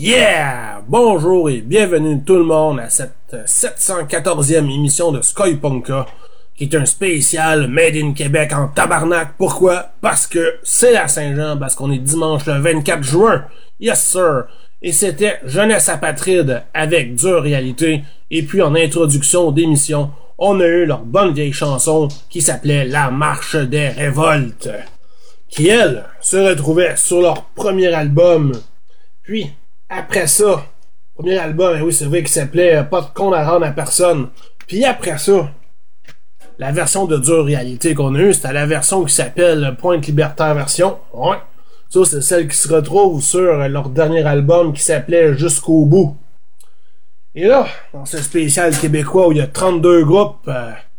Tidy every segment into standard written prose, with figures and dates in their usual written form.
Yeah! Bonjour et bienvenue tout le monde à cette 714e émission de Skypunka, qui est un spécial Made in Québec en tabarnak. Pourquoi? Parce que c'est la Saint-Jean, parce qu'on est dimanche le 24 juin. Yes sir! Et c'était Jeunesse apatride avec Dure Réalité. Et puis en introduction d'émission, on a eu leur bonne vieille chanson qui s'appelait La Marche des Révoltes, qui elle se retrouvait sur leur premier album. Puis après ça, premier album, oui c'est vrai, qui s'appelait Pas de compte à rendre à personne. Puis après ça, la version de Dure Réalité qu'on a eue, c'était la version qui s'appelle Pointe Libertaire version. Ouais. Ça, c'est celle qui se retrouve sur leur dernier album qui s'appelait Jusqu'au bout. Et là, dans ce spécial québécois où il y a 32 groupes,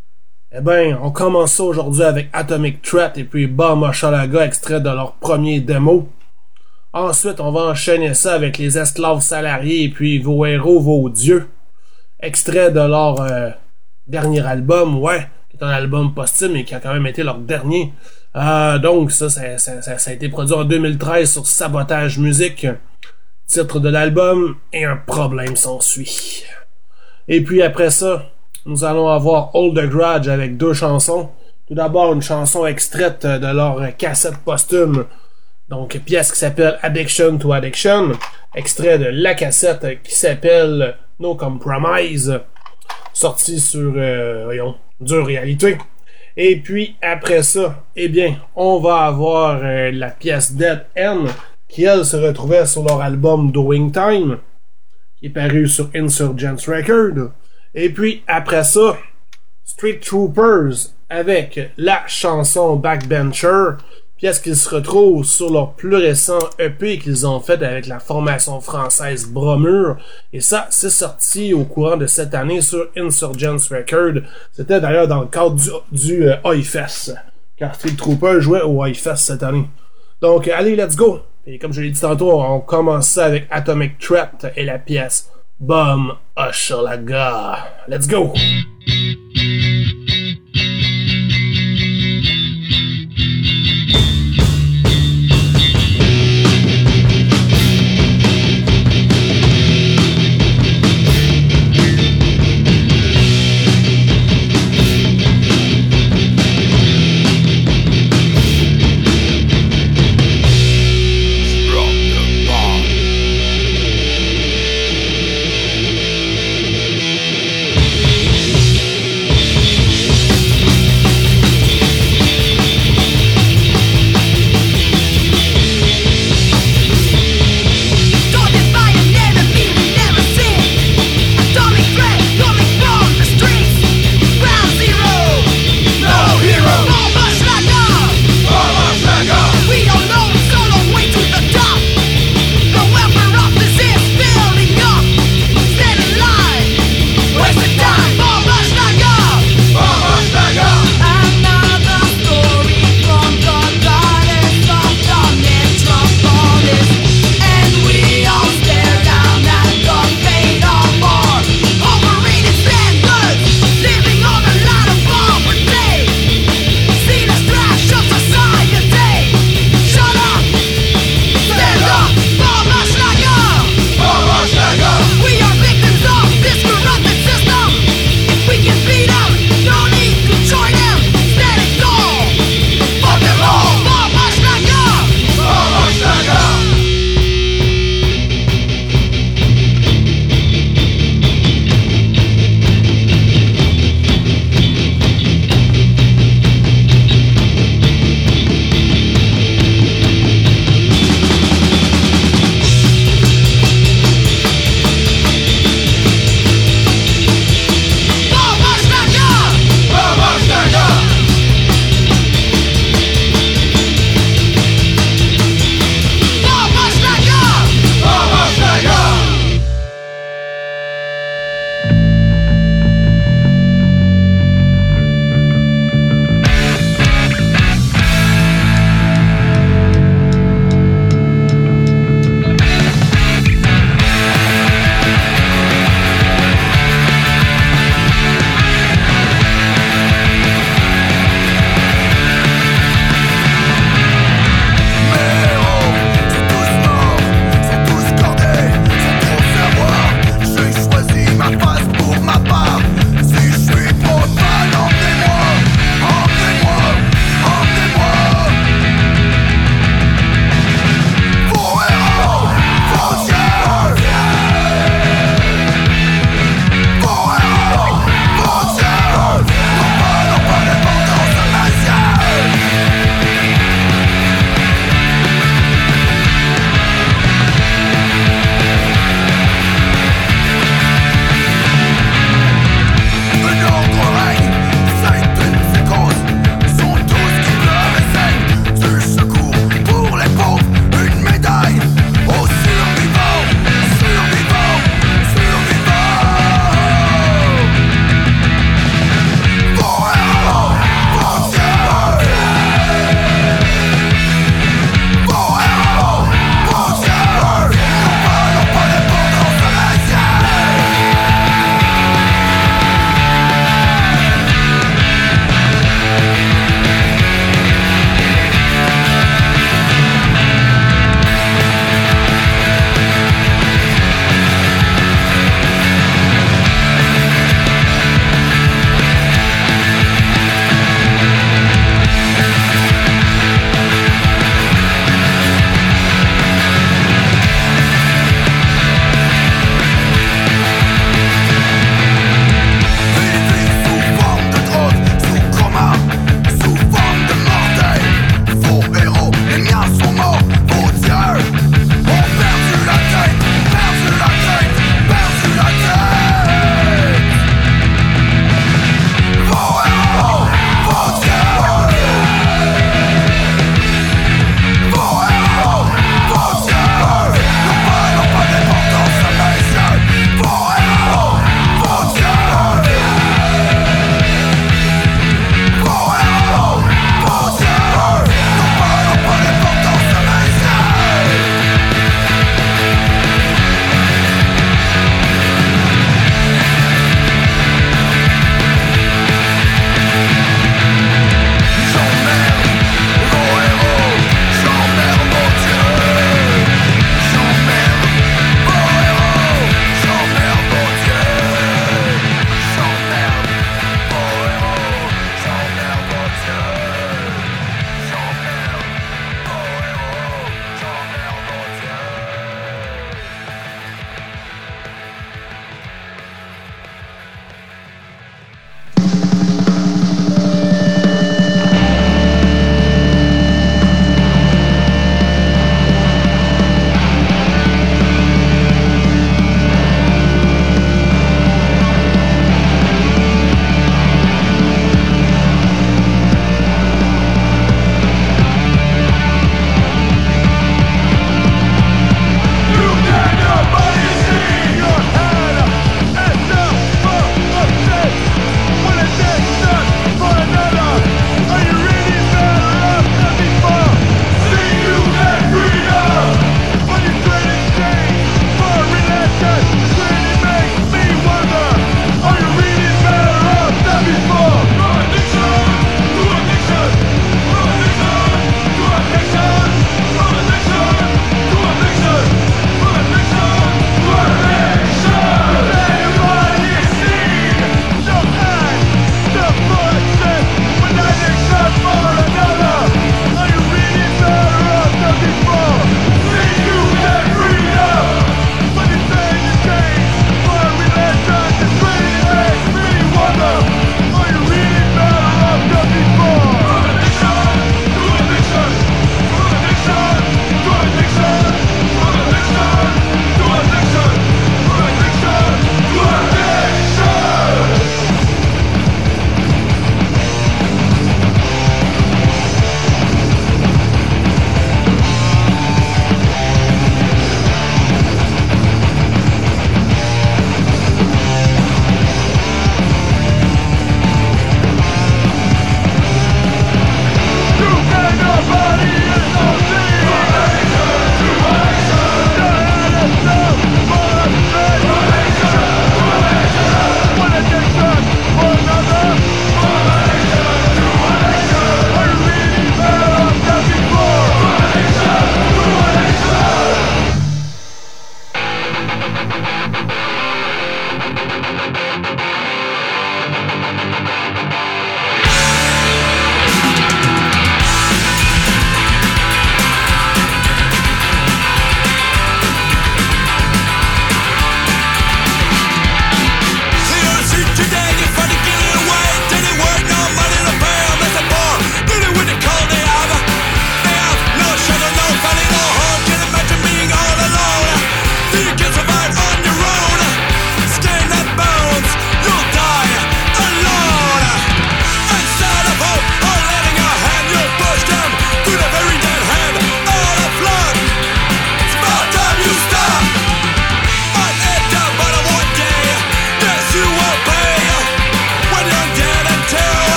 on commence ça aujourd'hui avec Atomic Threat et puis Bama Chalaga, extrait de leur premier démo. Ensuite, on va enchaîner ça avec les esclaves salariés et puis Vos héros, vos dieux. Extrait de leur dernier album, qui est un album posthume et qui a quand même été leur dernier. Donc, ça a été produit en 2013 sur Sabotage Musique. Titre de l'album, et un problème s'ensuit. Et puis après ça, nous allons avoir Hold the Grudge avec deux chansons. Tout d'abord, une chanson extraite de leur cassette posthume. Donc, pièce qui s'appelle Addiction to Addiction, extrait de la cassette qui s'appelle No Compromise, sortie sur, Dure Réalité. Et puis, après ça, on va avoir la pièce Dead End, qui, elle, se retrouvait sur leur album Doing Time, qui est paru sur Insurgents Record. Et puis, après ça, Street Troopers, avec la chanson Backbencher, pièce qu'ils se retrouvent sur leur plus récent EP qu'ils ont fait avec la formation française Bromure. Et ça, c'est sorti au courant de cette année sur Insurgents Record. C'était d'ailleurs dans le cadre du Oi-Fest, car Street Trooper jouait au Oi-Fest cette année. Donc, allez, let's go! Et comme je l'ai dit tantôt, on commence ça avec Atomic Threat et la pièce Bum Hochelaga. Let's go!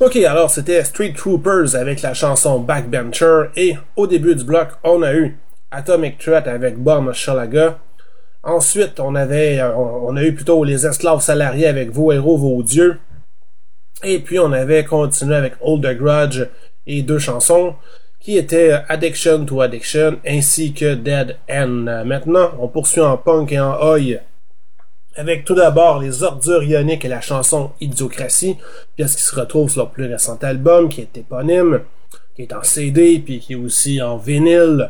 Ok, alors c'était Street Troopers avec la chanson Backbencher, et au début du bloc, on a eu Atomic Threat avec Bomb Shalaga. Ensuite, on a eu plutôt les esclaves salariés avec Vos héros, vos dieux. Et puis on avait continué avec Hold the Grudge et 2 chansons qui étaient Addiction to Addiction ainsi que Dead End. Maintenant, on poursuit en punk et en oi avec tout d'abord les Ordures Ioniques et la chanson Idiocratie, pièce qui se retrouve sur leur plus récent album qui est éponyme, qui est en CD puis qui est aussi en vinyle.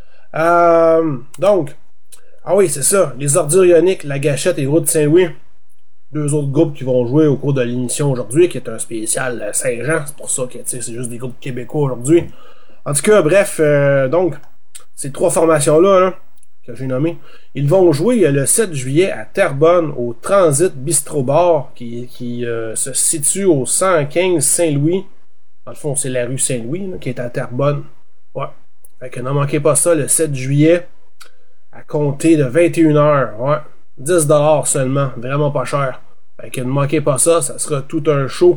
Donc, ah oui, c'est ça, les Ordures Ioniques, La Gâchette et Route Saint-Louis. 2 autres groupes qui vont jouer au cours de l'émission aujourd'hui, qui est un spécial Saint-Jean. C'est pour ça que c'est juste des groupes québécois aujourd'hui. En tout cas, bref, donc, ces 3 formations-là, là, que j'ai nommées, ils vont jouer le 7 juillet à Terrebonne, au Transit Bistro Bar, qui se situe au 115 Saint-Louis. Dans le fond, c'est la rue Saint-Louis, là, qui est à Terrebonne. Ouais. Fait que ne manquez pas ça, le 7 juillet, à compter de 21h. Ouais. 10$ seulement, vraiment pas cher. Fait que ne manquez pas ça, ça sera tout un show.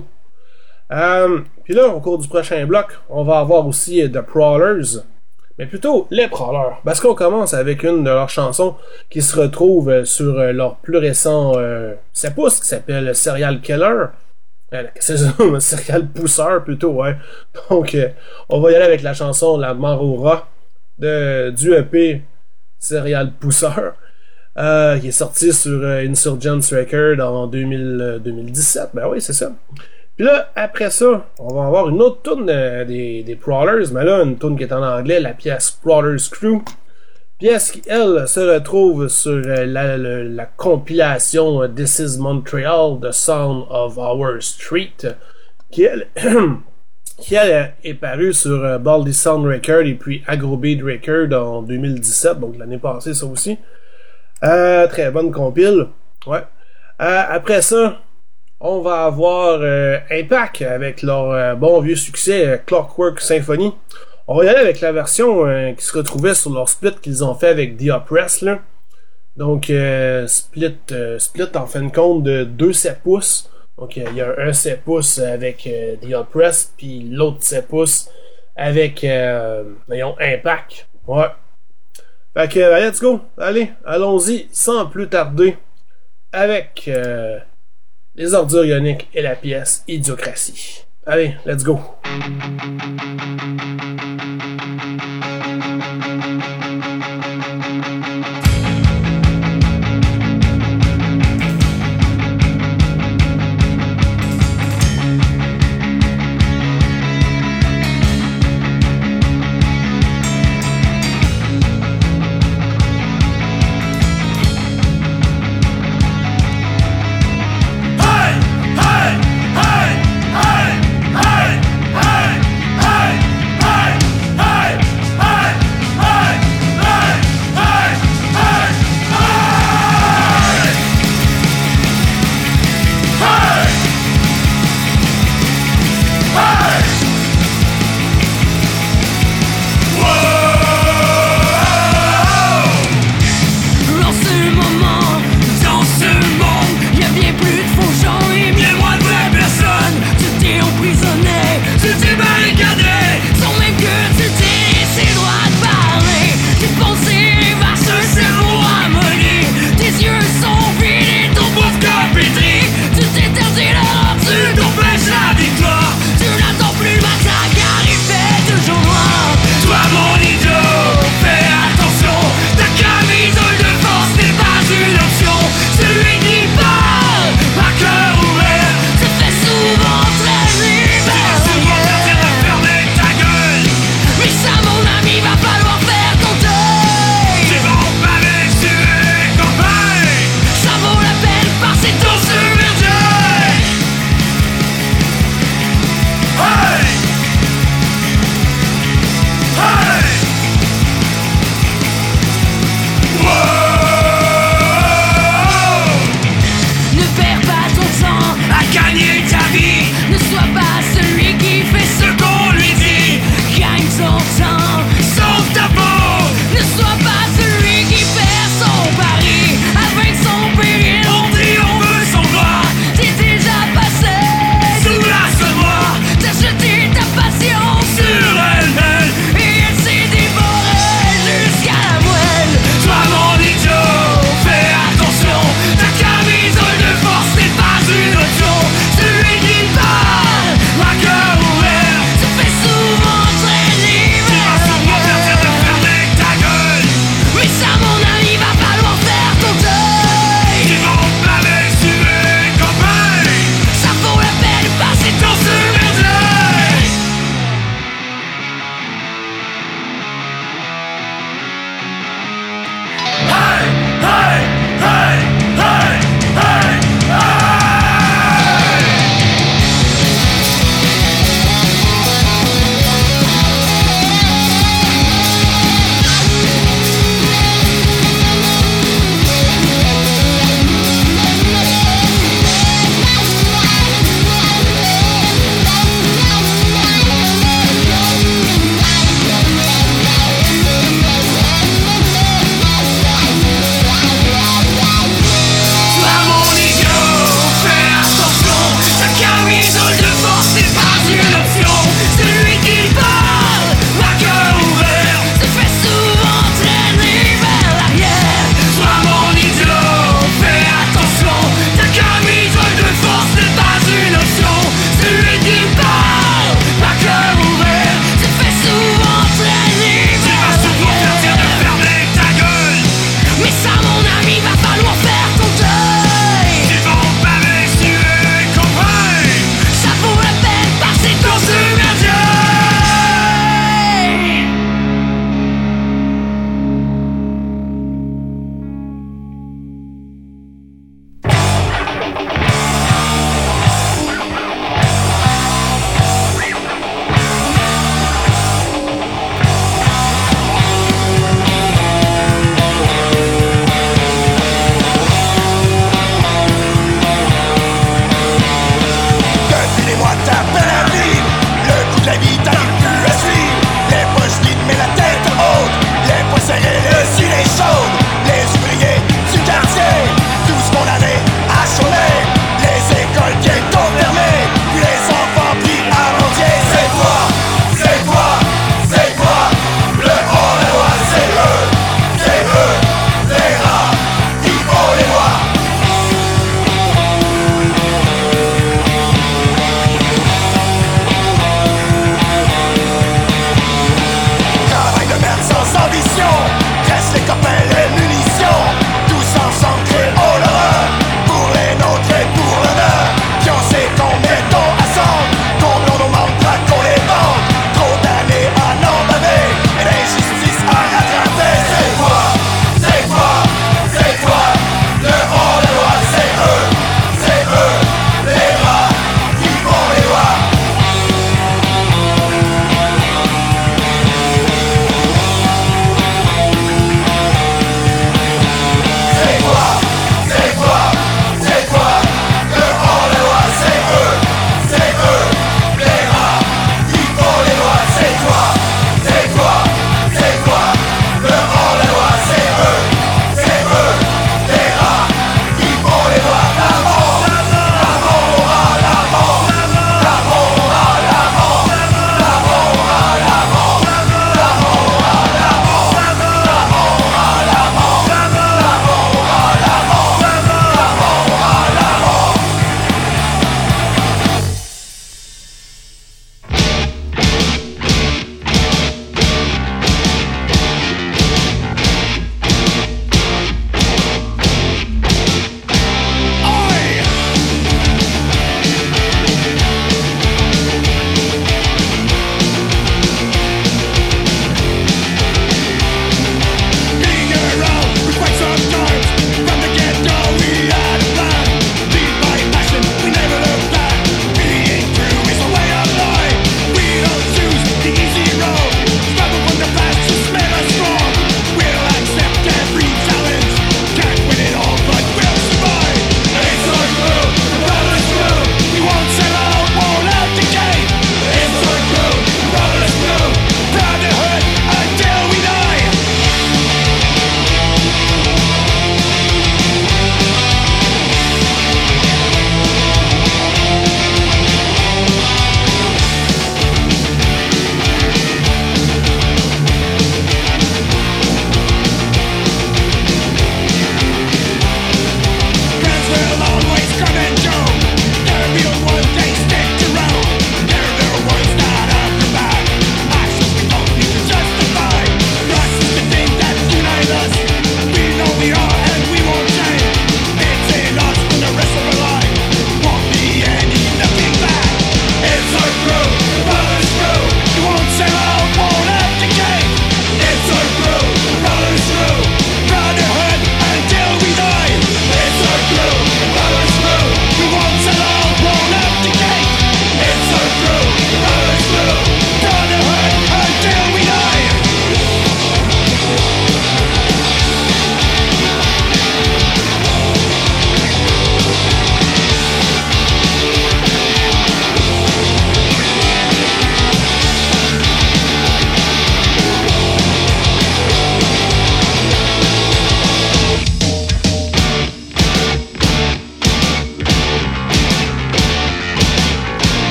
Puis là, au cours du prochain bloc, on va avoir aussi The Prowlers, mais plutôt les Prowlers, parce qu'on commence avec une de leurs chansons qui se retrouve sur leur plus récent sepousse, qui s'appelle Serial Killer. C'est ça, Serial Pousseur plutôt, ouais. Donc, on va y aller avec la chanson La Mort au rat du EP Serial Pousseur. Qui est sorti sur Insurgence Record en 2017. Ben oui, c'est ça. Puis là, après ça, on va avoir une autre tune des Prowlers, mais là, une tune qui est en anglais, la pièce Prowlers Crew. Pièce qui, elle, se retrouve sur la compilation This is Montreal, The Sound of Our Street, qui, elle, est parue sur Baldy Sound Record et puis Agrobeat Record en 2017, donc l'année passée, ça aussi. Très bonne compile. Ouais. Après ça, on va avoir Impact avec leur bon vieux succès Clockwork Symphony. On va y aller avec la version qui se retrouvait sur leur split qu'ils ont fait avec The Oppressed, là. Donc split en fin de compte de 2 7 pouces. Donc il y a un 7 pouces avec The Oppressed, puis l'autre 7 pouces avec Impact. Ouais. Fait que, let's go. Allez, allons-y, sans plus tarder, avec les Ordures Ioniques et la pièce Idiocratie. Allez, let's go.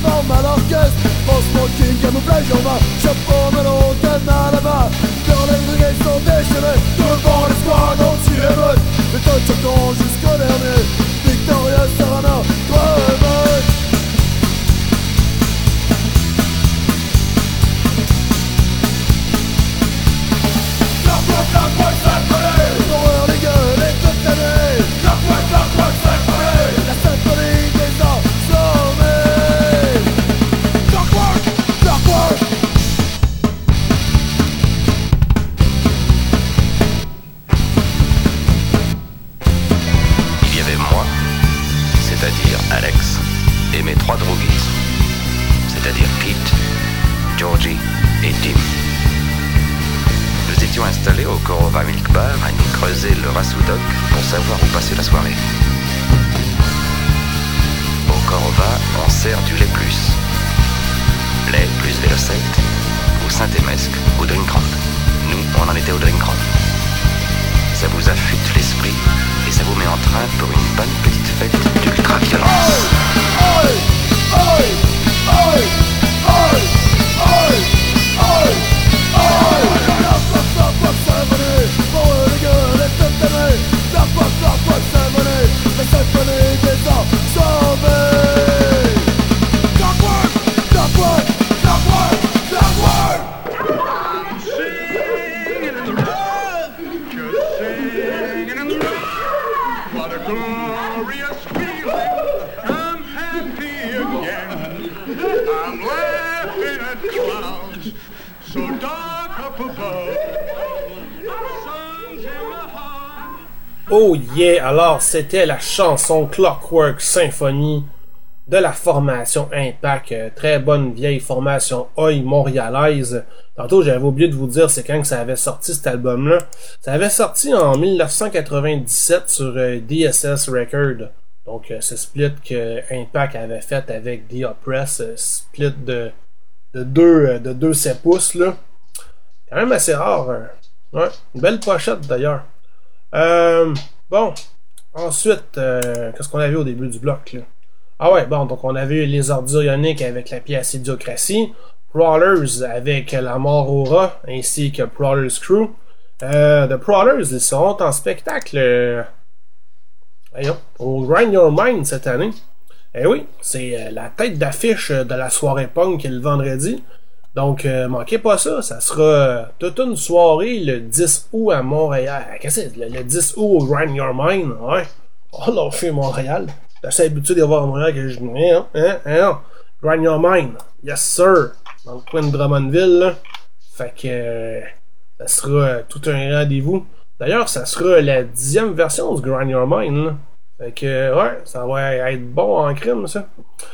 forme à l'orchestre. Mon smoking, camouflage en bas, chapeau melon, cadenas là-bas. Dans les brigades sont déchaînés, devant l'espoir anti-émeute. Les taux chantons jusqu'au dernier, Victoria Savannah, creveuse. L'horreur des gueules est toute l'année. La symphonie des assommés. Clockwork. Il y avait moi, c'est-à-dire Alex, et mes 3 droguistes, c'est-à-dire Pete, Georgie et Tim. Nous étions installés au Korova Milk Bar à nous creuser le Rassoudok pour savoir où passer la soirée. Au Korova, on sert du lait plus. Lait plus Vélocette, ou Saint-Émesque, ou Drinkron. Nous, on en était au Drinkron. Ça vous affûte l'esprit et ça vous met en train pour une bonne petite fête d'ultra-violence. La symphonie des assommés. Clockwork. Singing in love, just singing in love. What a glorious feeling. I'm happy again. I'm laughing at clouds so dark up above. Sun's in the heart. Oh yeah! Alors, c'était la chanson Clockwork Symphony de la formation Impact. Très bonne vieille formation Oi montréalaise. Tantôt, j'avais oublié de vous dire c'est quand que ça avait sorti cet album-là. Ça avait sorti en 1997 sur DSS Record. Donc, ce split que Impact avait fait avec The Oppress, split de 2 7 pouces, là. Quand même assez rare. Ouais, une belle pochette d'ailleurs. Bon, ensuite, qu'est-ce qu'on avait au début du bloc, là? Ah ouais, bon, donc on avait eu les ordures ioniques avec la pièce Idiocratie, Prowlers avec La Mort au Rat, ainsi que Prowlers Crew. The Prowlers, ils seront en spectacle au Grind Your Mind cette année. Eh oui, c'est la tête d'affiche de la soirée punk le vendredi. Donc, manquez pas ça, ça sera toute une soirée le 10 août à Montréal. Qu'est-ce que c'est? Le 10 août au Grind Your Mind, ouais. Oh, là, on fait Montréal. J'ai l'habitude de voir à Montréal que je dis, non. Grind Your Mind, yes sir. Dans le coin de Drummondville, là. Fait que, ça sera tout un rendez-vous. D'ailleurs, ça sera la 10e version du Grind Your Mind, là. Fait que, ouais, ça va être bon en crime, ça.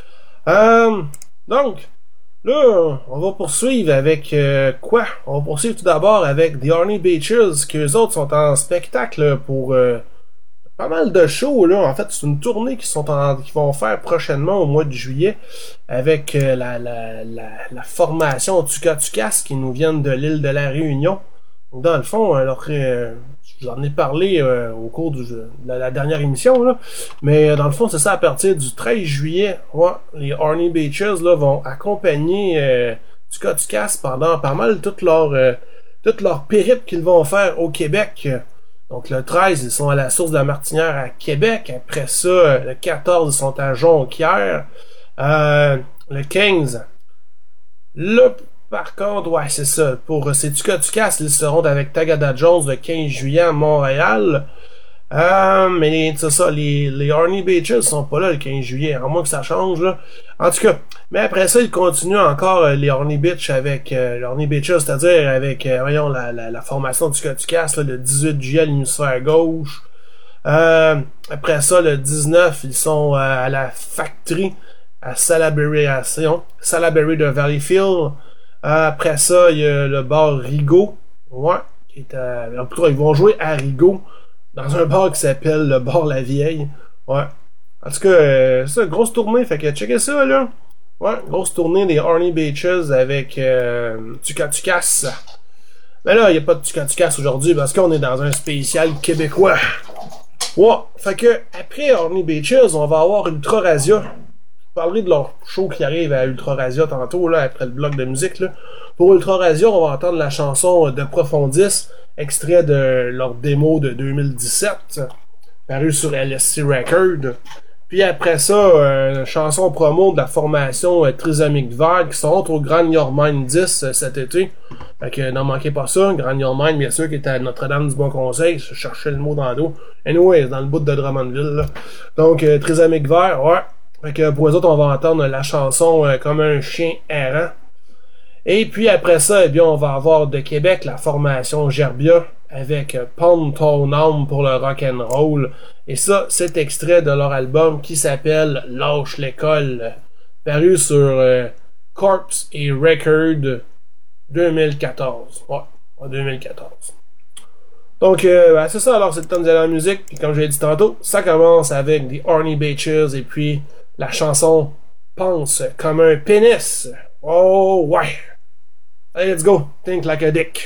Donc, là, on va poursuivre avec quoi? On va poursuivre tout d'abord avec The Horny Beaches, qu'eux autres sont en spectacle pour pas mal de shows, là. En fait, c'est une tournée qu'ils vont faire prochainement au mois de juillet avec la formation Tucas qui nous viennent de l'île de la Réunion. Donc, dans le fond, j'en ai parlé au cours de la dernière émission, là. Mais dans le fond, c'est ça, à partir du 13 juillet, ouais, les Horny Beaches là, vont accompagner Tucas pendant pas mal toute leur périple qu'ils vont faire au Québec. Donc le 13, ils sont à la source de la Martinière à Québec. Après ça, le 14, ils sont à Jonquière. Le 15, là, par contre, ouais, c'est ça. Pour ces Tucas, ils seront avec Tagada Jones le 15 juillet à Montréal. Mais c'est ça, les Horny Beaches sont pas là le 15 juillet, à moins que ça change, là. En tout cas, mais après ça, ils continuent encore les Horny Beaches avec l'Horny Beaches, c'est-à-dire avec voyons la formation du Tucas le 18 juillet à l'hémisphère gauche. Après ça, le 19, ils sont à la Factory à Salaberry de Valleyfield. Après ça, il y a le bar Rigaud. Ouais, qui est en tout cas, ils vont jouer à Rigaud dans un bar qui s'appelle le bar La Vieille. Ouais. En tout cas, c'est une grosse tournée, fait que checkez ça, là. Ouais, grosse tournée des Horny Beaches avec Tucas. Mais là, il n'y a pas de Tucas aujourd'hui parce qu'on est dans un spécial québécois. Ouais, fait que après Horny Beaches, on va avoir Ultra Razia. parlerai de leur show qui arrive à Ultra Radio tantôt, là, après le bloc de musique, là. Pour Ultra Radio, on va entendre la chanson De Profondis, extrait de leur démo de 2017, paru sur LSC Records. Puis après ça, chanson promo de la formation Trisomic Vert qui sont au Grand Your Mind 10 cet été. Fait que n'en manquez pas ça. Grand Your Mind, bien sûr, qui était à Notre-Dame du Bon Conseil. Je cherchais le mot dans le dos. Anyway, dans le bout de Drummondville. Là. Donc, Trisomic Vert, ouais. Fait que pour les autres, on va entendre la chanson Comme un chien errant. Et puis après ça, eh bien, on va avoir de Québec la formation Gerbia avec Pomme ton âme pour le rock'n'roll. Et ça, c'est extrait de leur album qui s'appelle Lâche l'école, paru sur Corpse et Record 2014. Ouais, en 2014. Donc, c'est ça, alors c'est le temps de la musique. Et comme je l'ai dit tantôt, ça commence avec The Horny Bitches et puis la chanson Pense comme un pénis. Oh, ouais! Allez, let's go! Think like a dick.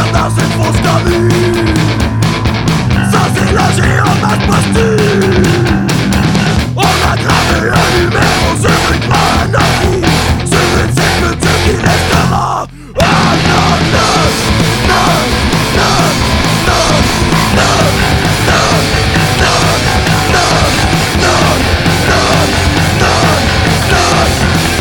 mourir dans une fausse commune. Ça c'est la géomasse postule. On a gravé un numéro sur une panoplie, sur une sépulture qui restera. Oh non, non, non, non, non, non, non, non, non, non, non, non,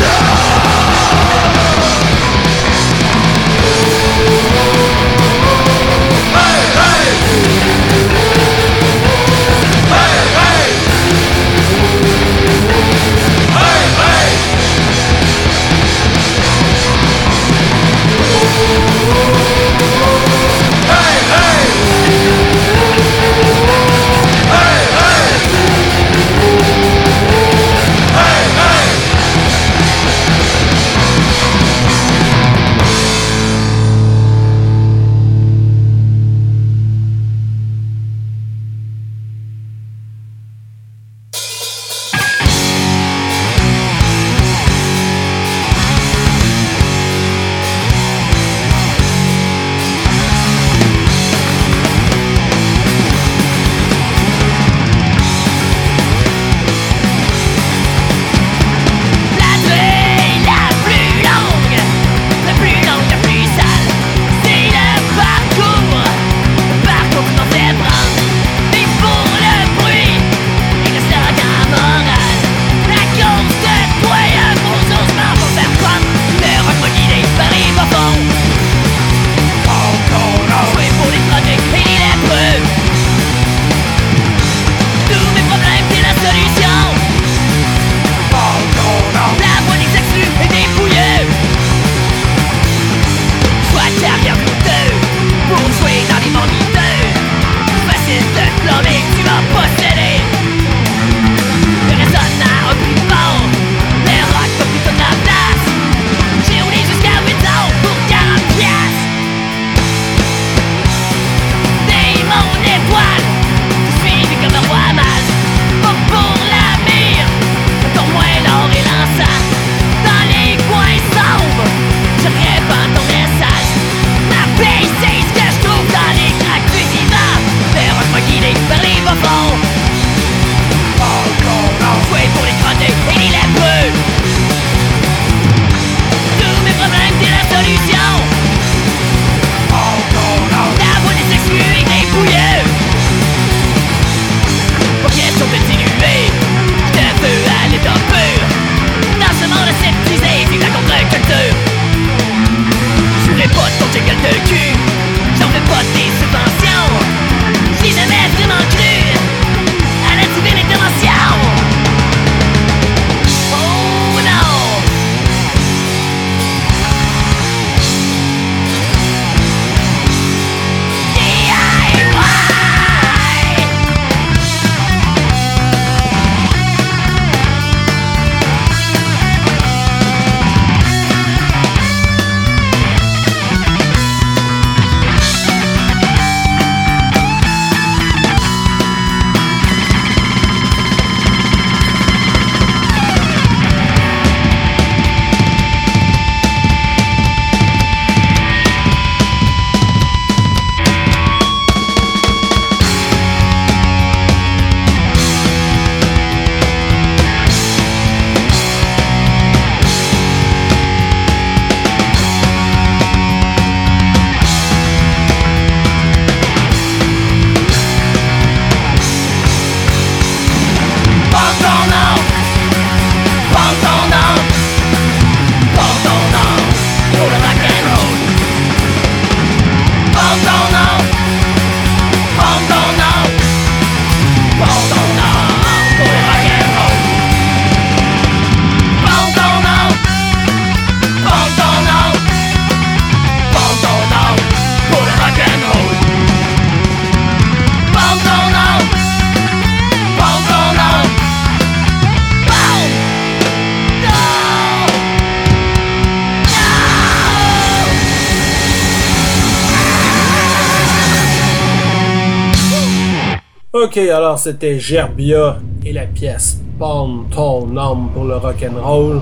Ok, alors c'était Gerbia et la pièce Pound ton âme pour le rock'n'roll.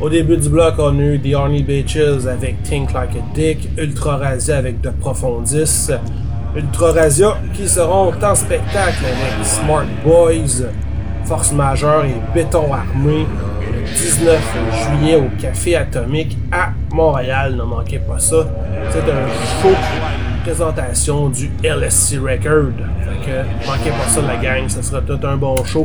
Au début du bloc, on a eu The Horny Bitches avec Think Like a Dick, Ultra Razia avec The Profondis, Ultra Razia qui seront en spectacle avec Smart Boys, Force Majeure et Béton Armé le 19 juillet au Café Atomique à Montréal. Ne manquez pas ça. C'est un show présentation du LSC Record. Fait que manquez pas ça la gang, ça sera tout un bon show.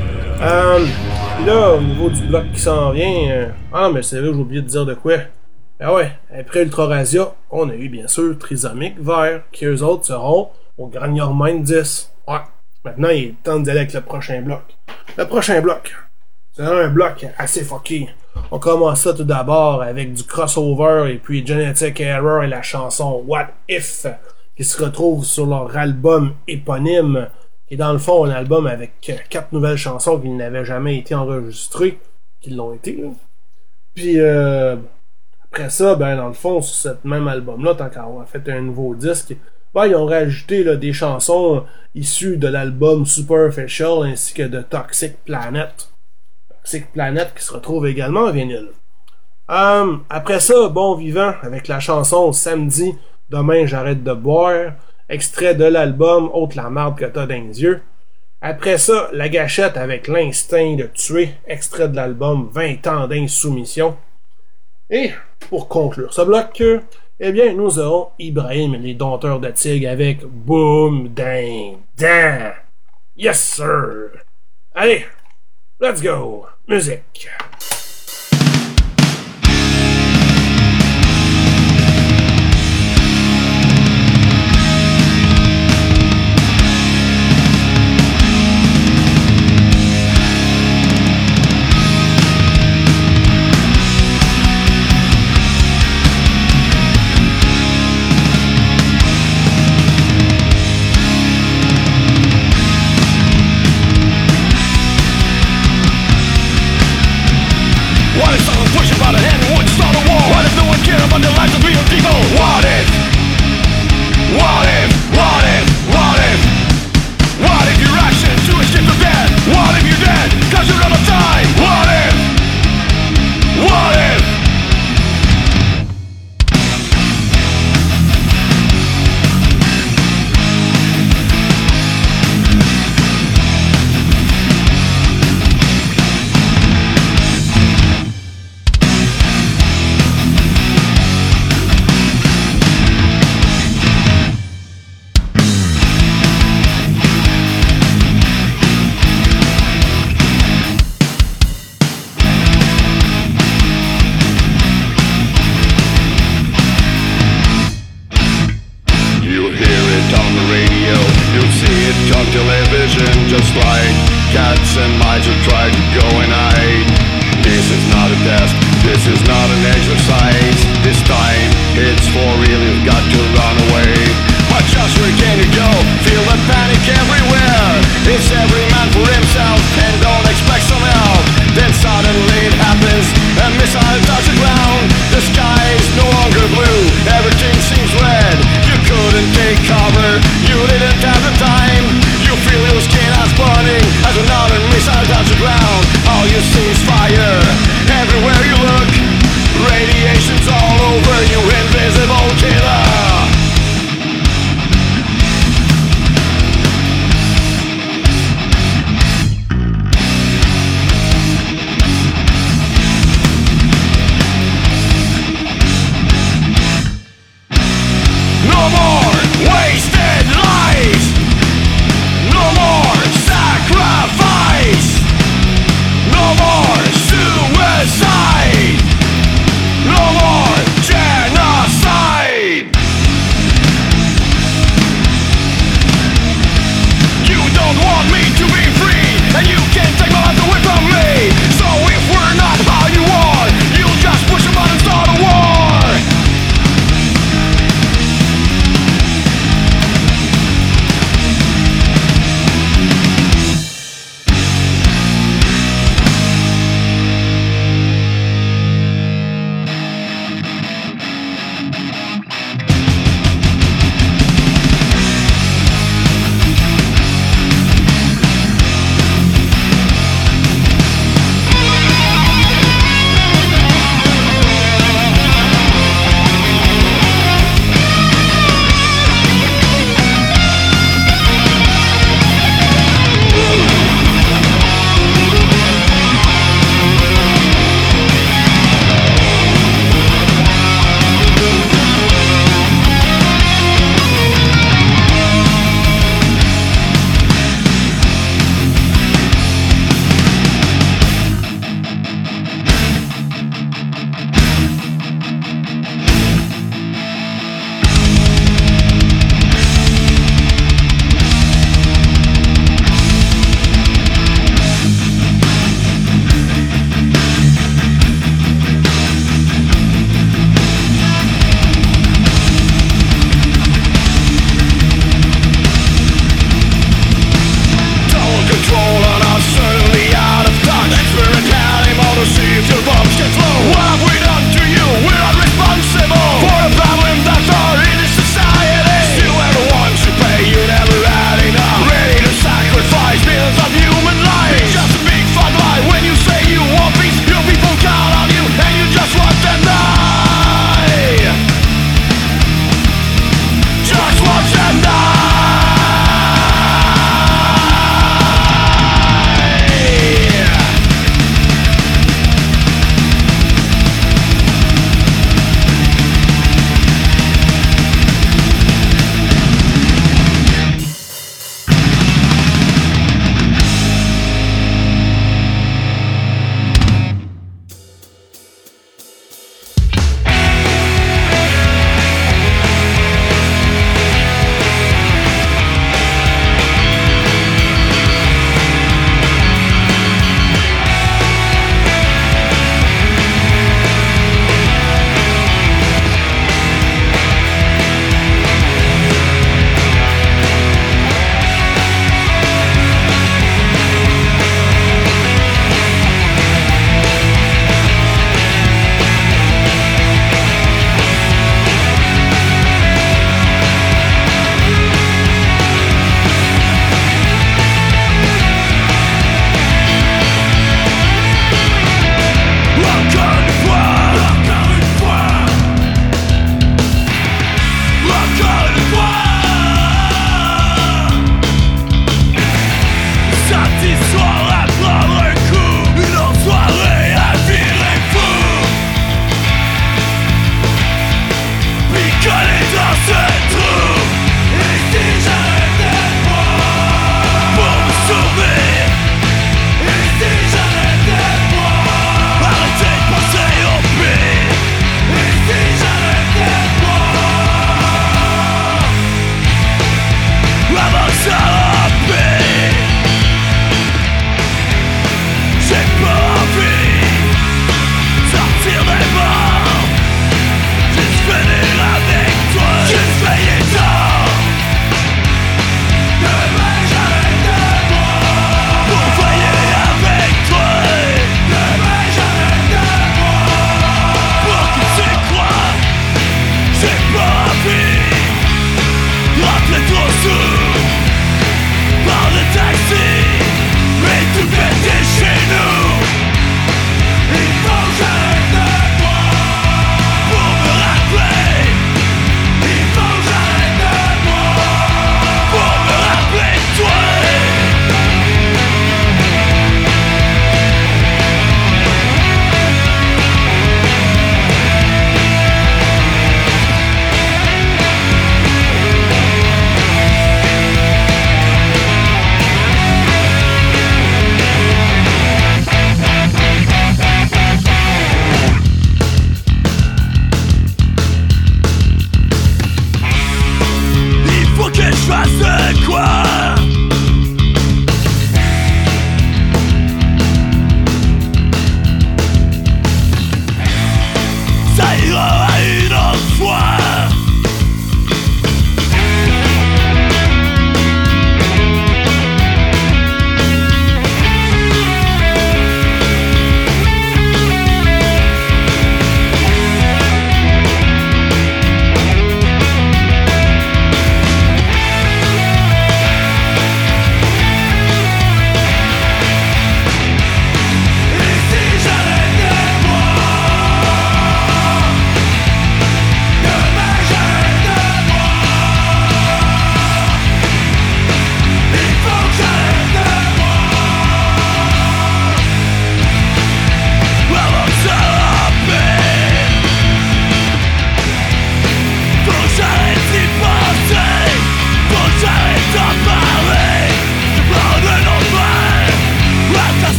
Là, au niveau du bloc qui s'en vient, ah mais c'est vrai, j'ai oublié de dire de quoi. Ah ouais, après Ultra Razia, on a eu bien sûr Trisomic Vert, qui eux autres seront au Grand Yormain 10. Ouais, maintenant il est temps d'aller avec le prochain bloc. Le prochain bloc, c'est un bloc assez fucké. On commence ça tout d'abord avec du crossover et puis Genetic Error et la chanson What If, qui se retrouve sur leur album éponyme, qui est dans le fond un album avec 4 nouvelles chansons qui n'avaient jamais été enregistrées, qui l'ont été, là. Puis après ça, ben dans le fond, sur cet même album-là, tant qu'on a fait un nouveau disque, ben, ils ont rajouté là, des chansons issues de l'album Superficial ainsi que de Toxic Planet. Toxic Planet qui se retrouve également en vinyle. Après ça, Bon Vivant avec la chanson Samedi, Demain j'arrête de boire, extrait de l'album Ôte la marde que t'as dans les yeux. Après ça, La Gâchette avec L'instinct de tuer, extrait de l'album 20 ans d'insoumission. Et pour conclure ce bloc, eh bien, nous aurons Ibrahim et les Dompteurs de Tigre avec Boom Ding Dan. Yes sir! Allez, let's go! Musique!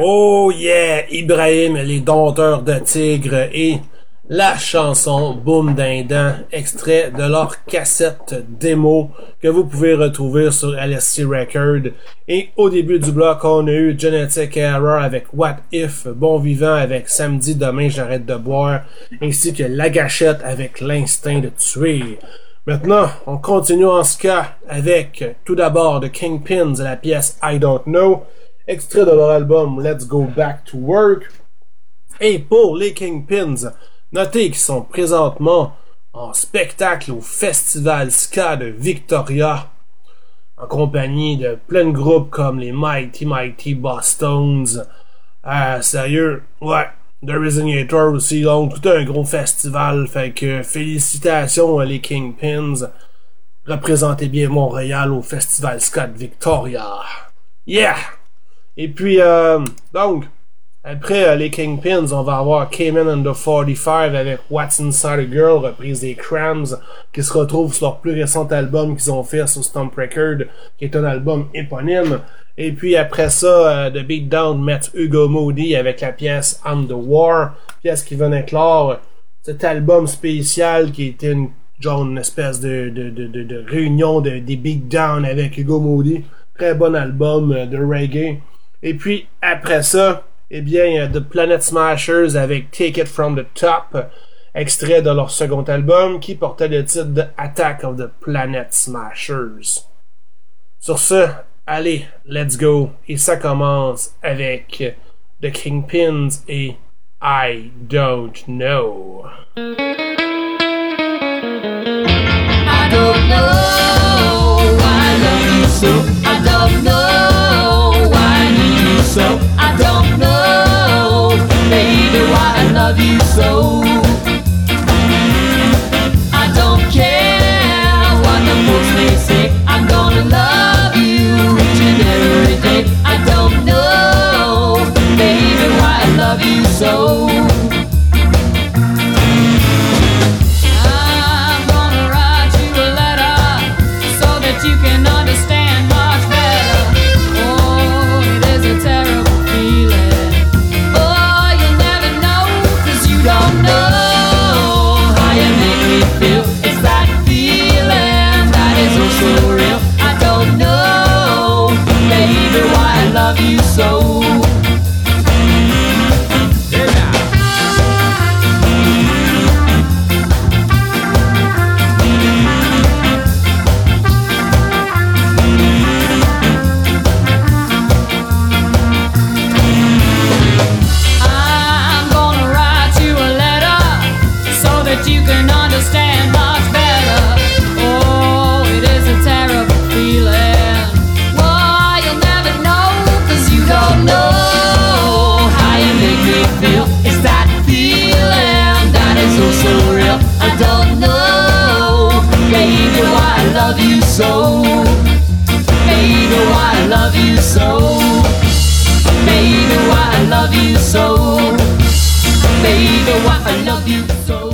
Oh yeah, Ibrahim et les dompteurs de tigres et la chanson Boom Dindan, extrait de leur cassette démo que vous pouvez retrouver sur LSC Record. Et au début du bloc, on a eu Genetic Error avec What If, Bon Vivant avec Samedi Demain J'arrête de boire, ainsi que La Gâchette avec L'Instinct de tuer. Maintenant, on continue en ska avec tout d'abord The Kingpins et la pièce I Don't Know, extrait de leur album Let's Go Back to Work. Et pour les Kingpins, notez qu'ils sont présentement en spectacle au Festival Ska de Victoria, en compagnie de plein de groupes comme les Mighty Bosstones. Sérieux, ouais, The Resonator aussi, donc tout un gros festival, fait que félicitations les Kingpins, représentez bien Montréal au Festival Ska de Victoria. Yeah! Et puis, donc, après les Kingpins, on va avoir Cayman and the 45 avec What's Inside a Girl, reprise des Cramps, qui se retrouve sur leur plus récent album qu'ils ont fait sur Stomp Record, qui est un album éponyme. Et puis après ça, The Beatdown met Hugo Moody avec la pièce I'm the War, pièce qui venait clore cet album spécial qui était une espèce de réunion des Beatdown avec Hugo Moody. Très bon album de reggae. Et puis après ça, eh bien, The Planet Smashers avec Take It From the Top, extrait de leur second album qui portait le titre de Attack of the Planet Smashers. Sur ce, allez, let's go. Et ça commence avec The Kingpins et I Don't Know. I don't know why I love you so. I don't know why I need you so. I don't know, baby, why I love you so. I don't care what the folks may say. I'm gonna love you each and every day. I don't know, baby, why I love you so. I'm gonna write you a letter so that you can understand much better. Oh, it is a terrible feeling. Oh, you'll never know, 'cause you don't know how you make me feel. It's that feeling that is oh so real. I don't know, baby, why I love you so. I'm gonna write you a letter so that you can understand much better. Oh, it is a terrible feeling. Well, you'll never know, 'cause you don't know how you make me feel. It's that feeling that is oh so real. I don't know, baby, why I love you so. Baby, why I love you so. Baby, why I love you so. Baby, why I love you so.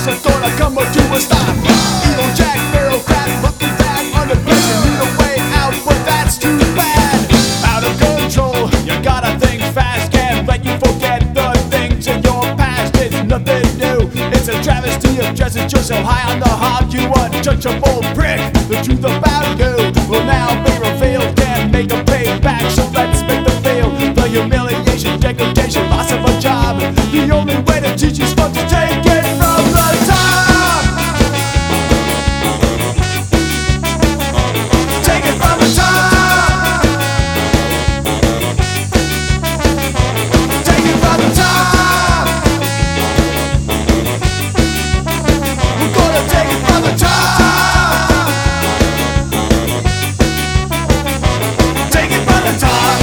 crash, I thought I'd come to a stop. Evil Jack Sparrow crap, looking back under pressure, need a way out, but that's too bad. Out of control, you gotta think fast, can't let you forget the things in your past. It's nothing new, it's a travesty of dressing yourself high on the hog. You untouchable prick, the truth about you will now be revealed. Can't make a payback, so let's make the feel. The humiliation, degradation, loss of a job. The only way to teach is fun to take it from the top. Take it from the top. Take it from the top. We're gonna take it from the top. Take it from the top.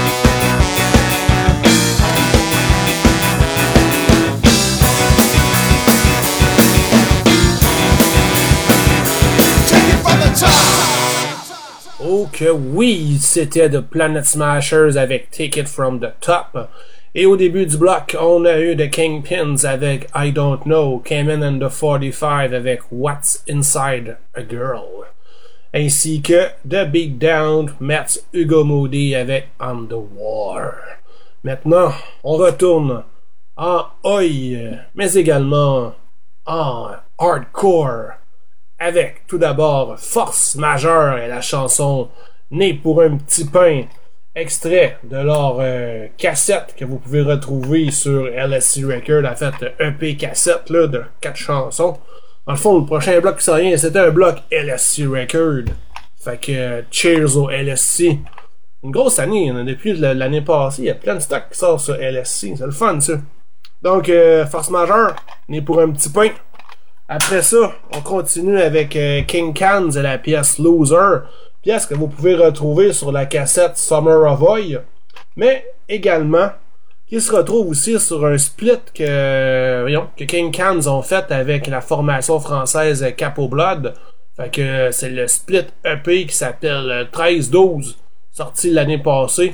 Take it from the top. Oh que oui, c'était The Planet Smashers avec Take It From The Top. Et au début du bloc, on a eu The Kingpins avec I Don't Know, Cayman and the 45 avec What's Inside a Girl, ainsi que The Beatdown, Mets Hugo Moody avec On The War. Maintenant, on retourne en oi, mais également en hardcore, avec tout d'abord Force Majeure et la chanson Né pour un petit pain, extrait de leur cassette que vous pouvez retrouver sur LSC Records, en fait EP cassette là, de 4 chansons. Dans le fond, le prochain bloc qui s'en vient, c'était un bloc LSC Records. Fait que cheers au LSC. Une grosse année, hein, depuis l'année passée, il y a plein de stocks qui sortent sur LSC, c'est le fun ça. Donc Force Majeure, Né pour un petit pain. Après ça, on continue avec King Cans et la pièce Loser, pièce que vous pouvez retrouver sur la cassette Summer of Oi, mais également qui se retrouve aussi sur un split que King Cans ont fait avec la formation française Capo Blood. Fait que c'est le split EP qui s'appelle 13-12, sorti l'année passée.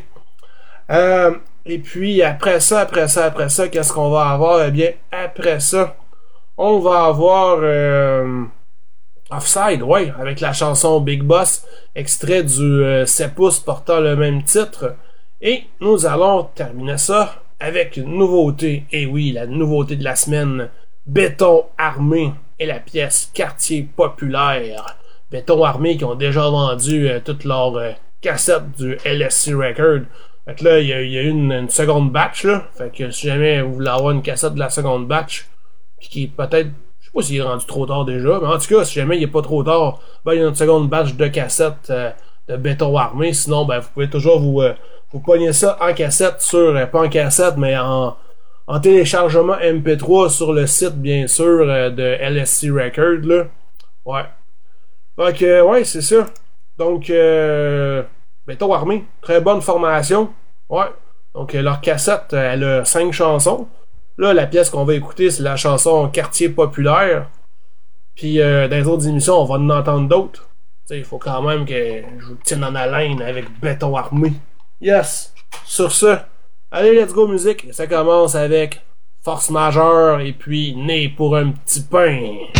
Et puis après ça, qu'est-ce qu'on va avoir? Eh bien, après ça, on va avoir Offside, ouais, avec la chanson Big Boss, extrait du 7 pouces portant le même titre. Et nous allons terminer ça avec une nouveauté. Et oui, la nouveauté de la semaine, Béton Armé et la pièce Quartier Populaire. Béton Armé qui ont déjà vendu toutes leurs cassettes du LSC Record. Fait que là, il y a eu une seconde batch, là. Fait que si jamais vous voulez avoir une cassette de la seconde batch, qui peut-être, je sais pas s'il est rendu trop tard déjà, mais en tout cas, si jamais il est pas trop tard, ben il y a une seconde batch de cassettes de Béton Armé. Sinon, ben vous pouvez toujours vous pogner ça en cassette sur, pas en cassette, mais en téléchargement MP3 sur le site, bien sûr, de LSC Records, là. Ouais. Donc, ouais, c'est ça. Donc, Béton Armé, très bonne formation. Ouais. Donc, leur cassette, elle a 5 chansons. Là, la pièce qu'on va écouter, c'est la chanson Quartier Populaire. Puis, dans les autres émissions, on va en entendre d'autres. Tu sais, il faut quand même que je vous tienne en haleine avec Béton Armé. Yes! Sur ce, allez, let's go musique. Ça commence avec Force Majeure et puis Né pour un petit pain.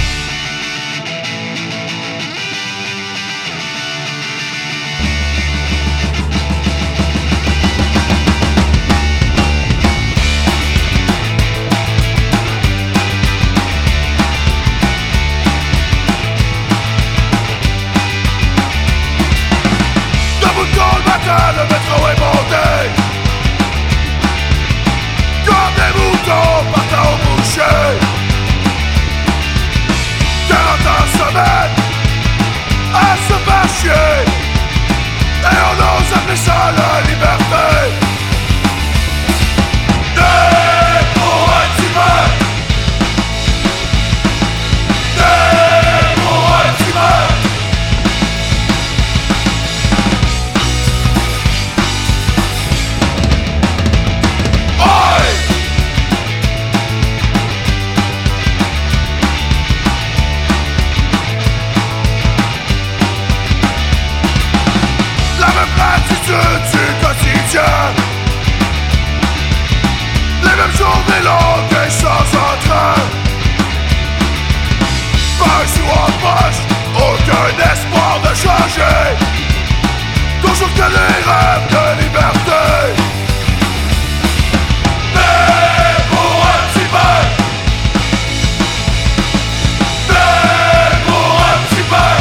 Le métro est monté comme des moutons partant au boucher. 40 heures semaine à se faire chier, et on ose appeler ça la liberté. Né pour un petit peu, né pour un petit peu. rêves de liberté. Mais pour un petit peu, mais pour un petit peu.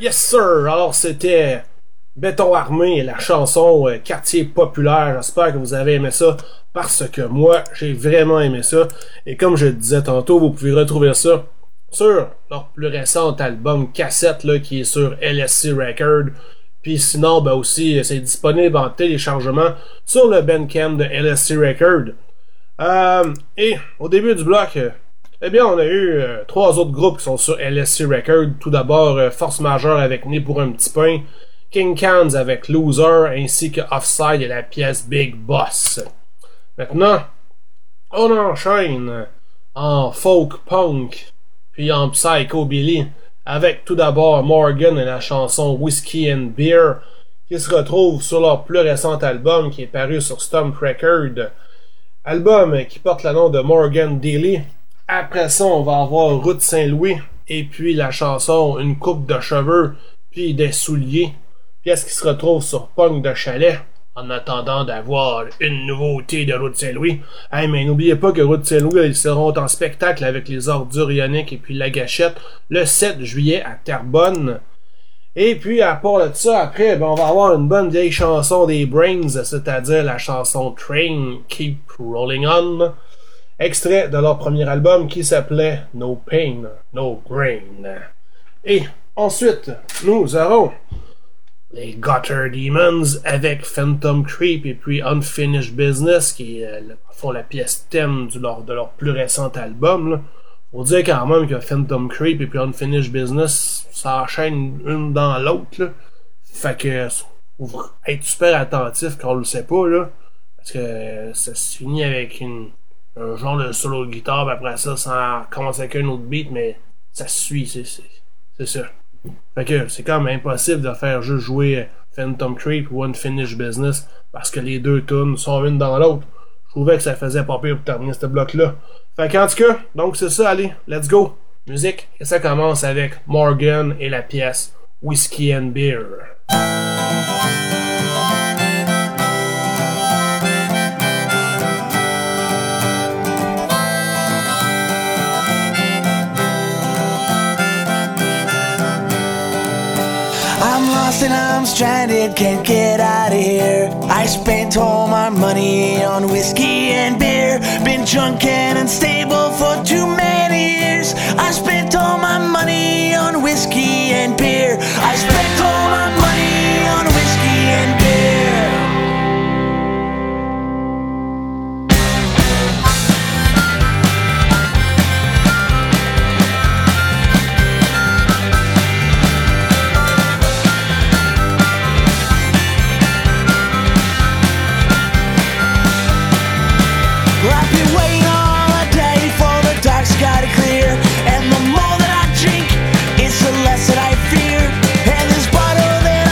Yes sir! Alors c'était Béton Armé et la chanson Quartier Populaire. J'espère que vous avez aimé ça parce que moi j'ai vraiment aimé ça. Et comme je le disais tantôt, vous pouvez retrouver ça sur leur plus récent album cassette là, qui est sur LSC Record. Puis sinon, ben aussi, c'est disponible en téléchargement sur le Bandcamp de LSC Record. Et au début du bloc, eh bien, on a eu 3 autres groupes qui sont sur LSC Record. Tout d'abord, Force Majeure avec Né pour un petit pain, King Cans avec Loser, ainsi que Offside et la pièce Big Boss. Maintenant, on enchaîne en folk punk, puis en psychobilly, avec tout d'abord Morgan et la chanson Whiskey and Beer, qui se retrouve sur leur plus récent album qui est paru sur Stomp Record. Album qui porte le nom de Morgan Daily. Après ça, on va avoir Route Saint-Louis, et puis la chanson Une coupe de cheveux, puis des souliers. Pièce qui se retrouve sur Punk de Chalet, en attendant d'avoir une nouveauté de Route Saint-Louis. Hey, mais n'oubliez pas que Route Saint-Louis, ils seront en spectacle avec les Ordures Ioniques et puis La Gâchette le 7 juillet à Terrebonne. Et puis, à part de ça, après, ben, on va avoir une bonne vieille chanson des Brains, c'est-à-dire la chanson Train Keep Rolling On, extrait de leur premier album qui s'appelait No Pain, No Grain. Et ensuite, nous aurons les Gutter Demons avec Phantom Creep et puis Unfinished Business qui font la pièce thème de leur plus récent album. Là. Faut dire quand même que Phantom Creep et puis Unfinished Business ça enchaîne une dans l'autre. Là. Fait que faut être super attentif quand on le sait pas là, parce que ça se finit avec un genre de solo de guitare, puis après ça commence avec un autre beat, mais ça se suit, c'est ça. Fait que c'est quand même impossible de faire juste jouer Phantom Creep ou Unfinished Business parce que les deux tunes sont une dans l'autre. Je trouvais que ça faisait pas pire pour terminer ce bloc-là. Fait qu'en tout cas, donc c'est ça, allez, let's go! Musique, et ça commence avec Morgan et la pièce Whiskey and Beer. And I'm stranded, can't get out of here. I spent all my money on whiskey and beer. Been drunk and unstable for too many years. I spent all my money on whiskey and beer. I spent all my money on whiskey and beer. And the more that I drink, it's the less that I fear. And this bottle that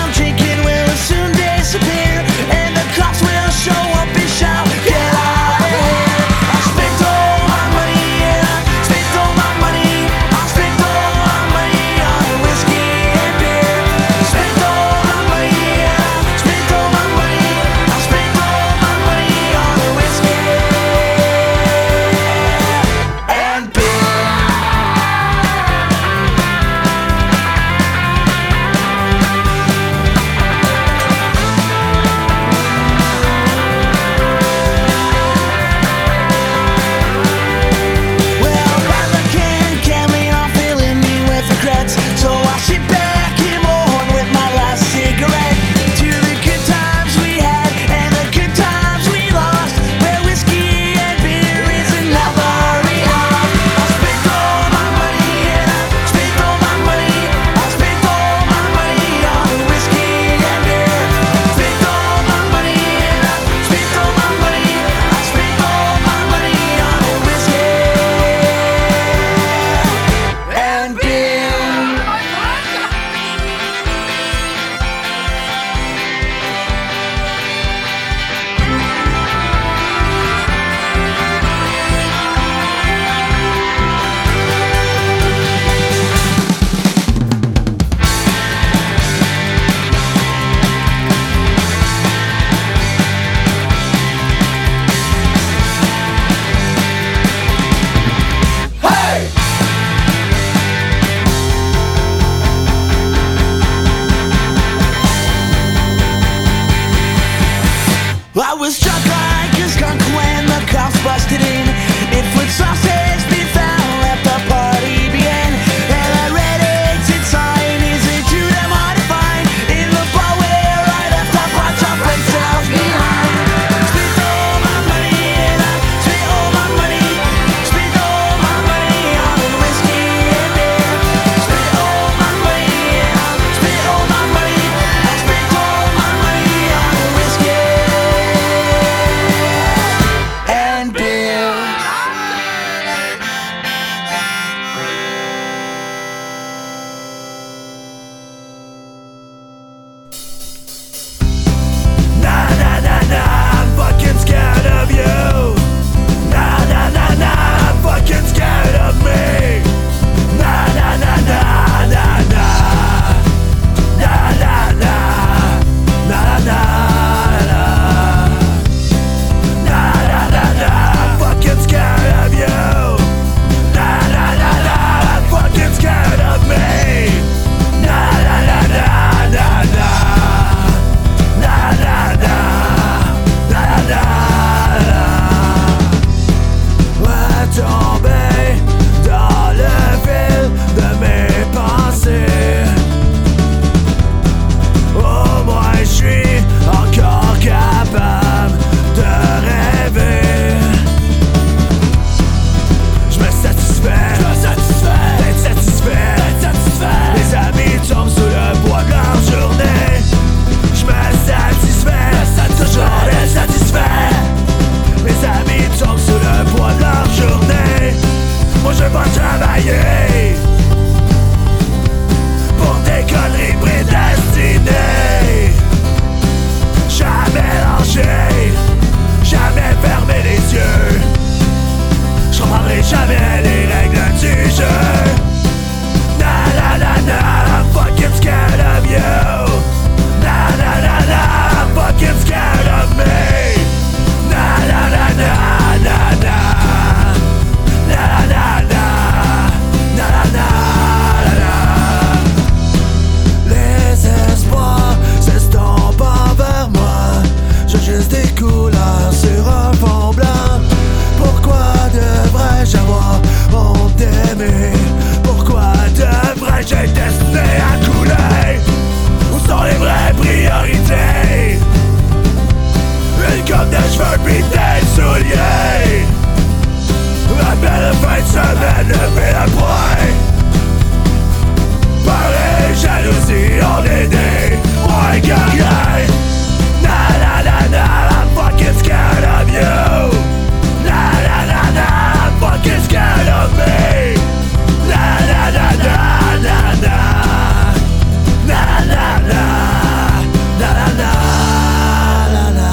I was drunk like a skunk when the cops busted in. It flipped sausage, beef found, let the party begin. And that red exit sign is it too damn hard to find? In the bar where I left a bunch of friends house behind. Spent all my money and I spent all my money. Spent all my money on whiskey and beer. Spent all my money and I spent all my money. I spent all my money on whiskey and beer. Nah, nah, nah, nah, I'm fucking scared of you. Nah, nah, nah, nah, I'm fucking scared of me. Nah, nah, nah, nah, nah, nah. Nah, nah, nah, nah, nah, nah. Nah, nah, nah, nah, I'm fucking scared of you. Nah, nah, nah, nah, I'm fucking scared of me. Nah, nah, nah, nah, nah, nah. Nah, nah, nah, nah, nah, nah. Va tomber dans le fil de mes pensées. Au moins je suis encore capable de rêver. Je me satisfais d'être satisfait. Les amis tombent sous le poids de leur journée. Je me satisfais, toujours d'être satisfait. Mes amis tombent sous le poids de leur journée. Moi je vais travailler pour des conneries prédestinées. Jamais lâcher, jamais fermer les yeux. Je comprendrai jamais les règles du jeu. Na na na na, I'm fucking scared of you. Na na na na, I'm fucking scared of me. Na na na na na na. Na na na na na na. Les espoirs s'estompent envers moi. Je jette des couleurs sur un fond blanc. Pourquoi devrais-je avoir honte d'aimer? Pourquoi devrais-je être destiné à couler? Où sont les vraies priorités? Une coupe de cheveux pis des souliers. La belle fin de semaine lever le poing. Peur et jalousie ont aidé moins que rien. Na na na na, I'm fucking scared of you. Na na na na, I'm fucking scared of me. Na na na na na na. Na na na na na na na na.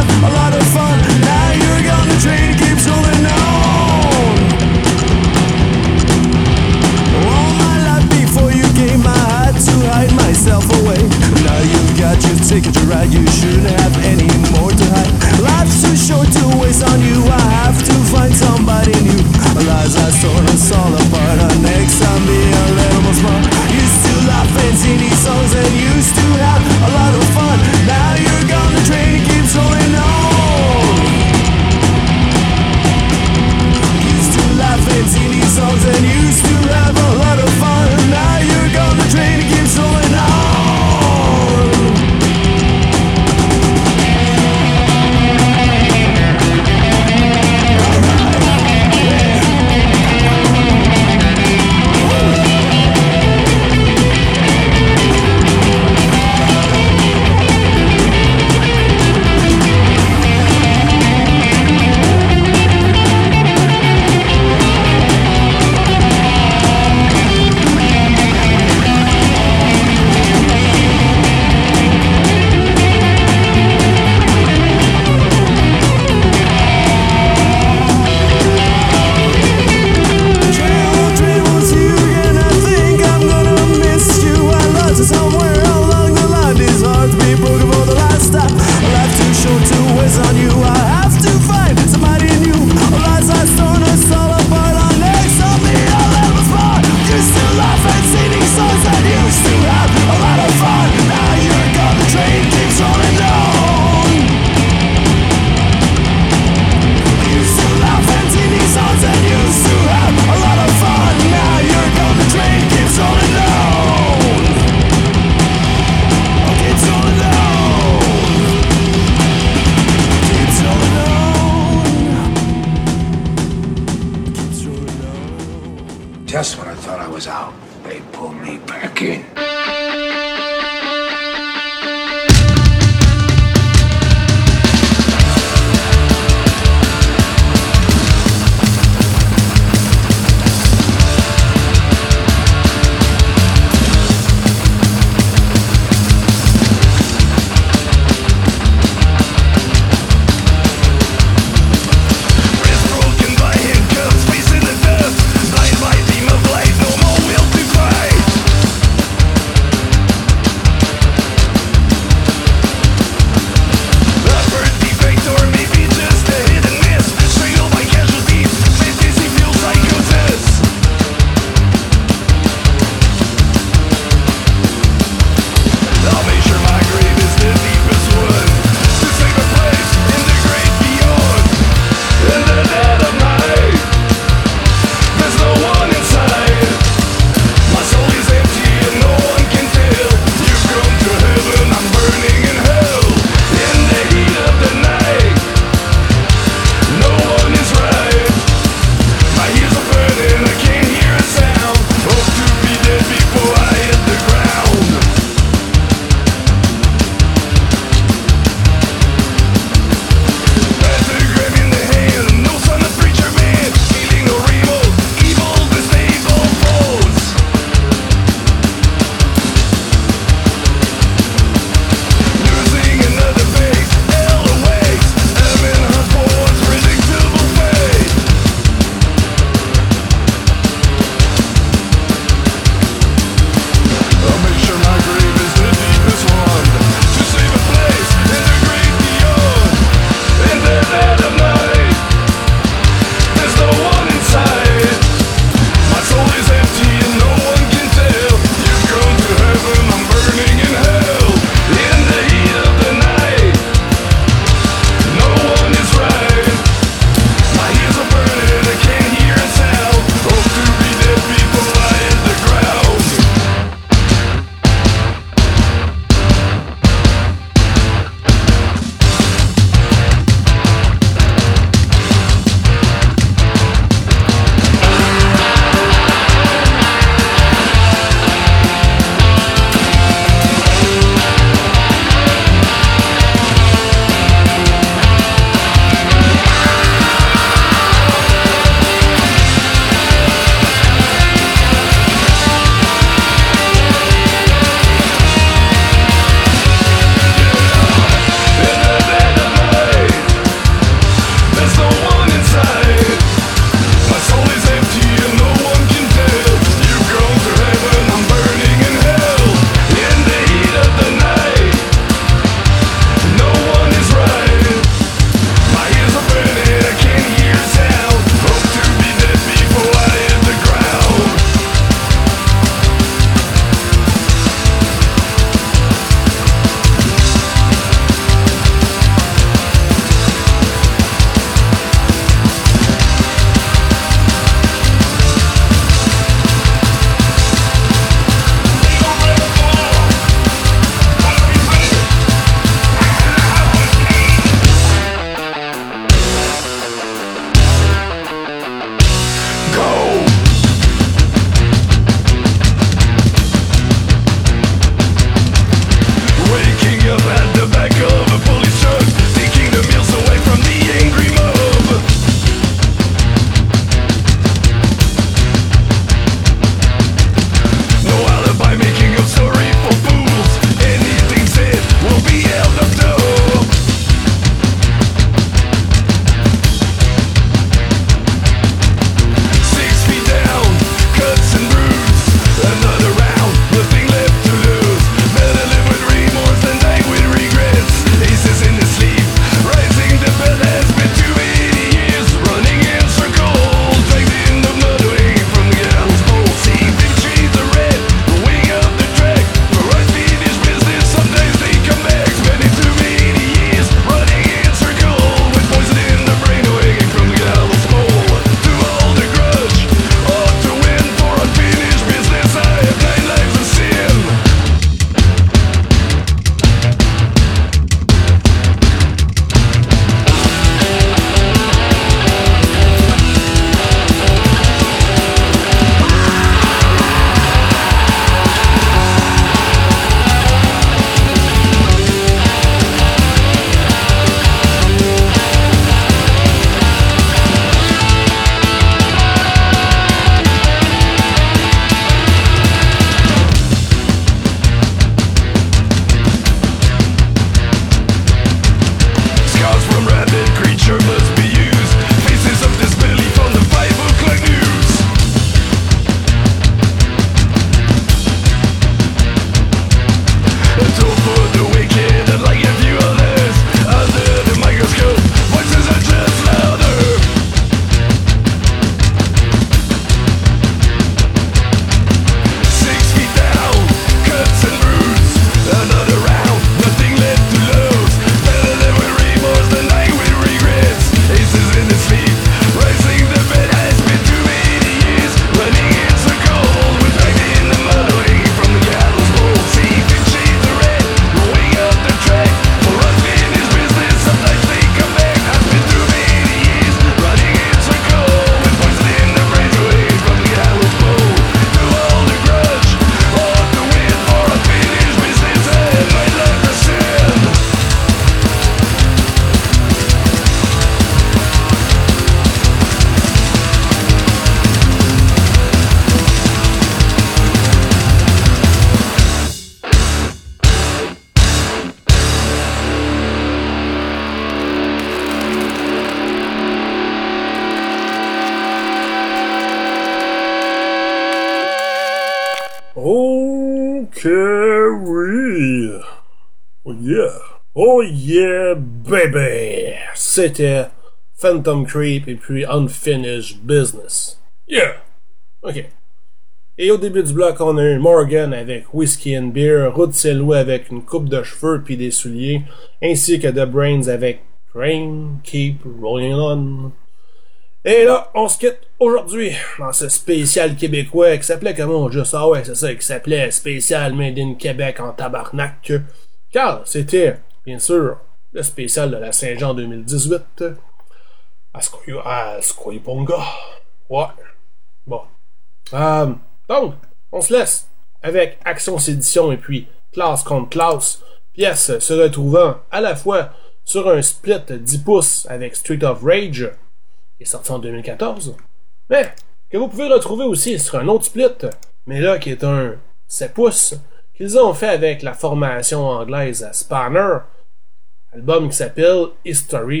que oui! Oh yeah! Oh yeah, baby! C'était Phantom Creep et puis Unfinished Business. Yeah! Ok. Et au début du bloc, on a eu Morgan avec Whiskey and Beer, Ruth Selou avec une coupe de cheveux puis des souliers, ainsi que The Brains avec Train Keep Rolling On. Et là, on se quitte aujourd'hui dans ce spécial québécois qui s'appelait comment juste? Ah ouais, c'est ça, qui s'appelait Spécial Made in Québec en tabarnak. Car c'était, bien sûr, le spécial de la Saint-Jean 2018 à Scoiponga. Ouais. Bon. Donc, on se laisse avec Action Sédition et puis Classe contre Classe, pièce se retrouvant à la fois sur un split 10 pouces avec Street of Rage, qui est sorti en 2014, mais que vous pouvez retrouver aussi sur un autre split, mais là qui est un 7 pouces, qu'ils ont fait avec la formation anglaise Spanner, album qui s'appelle History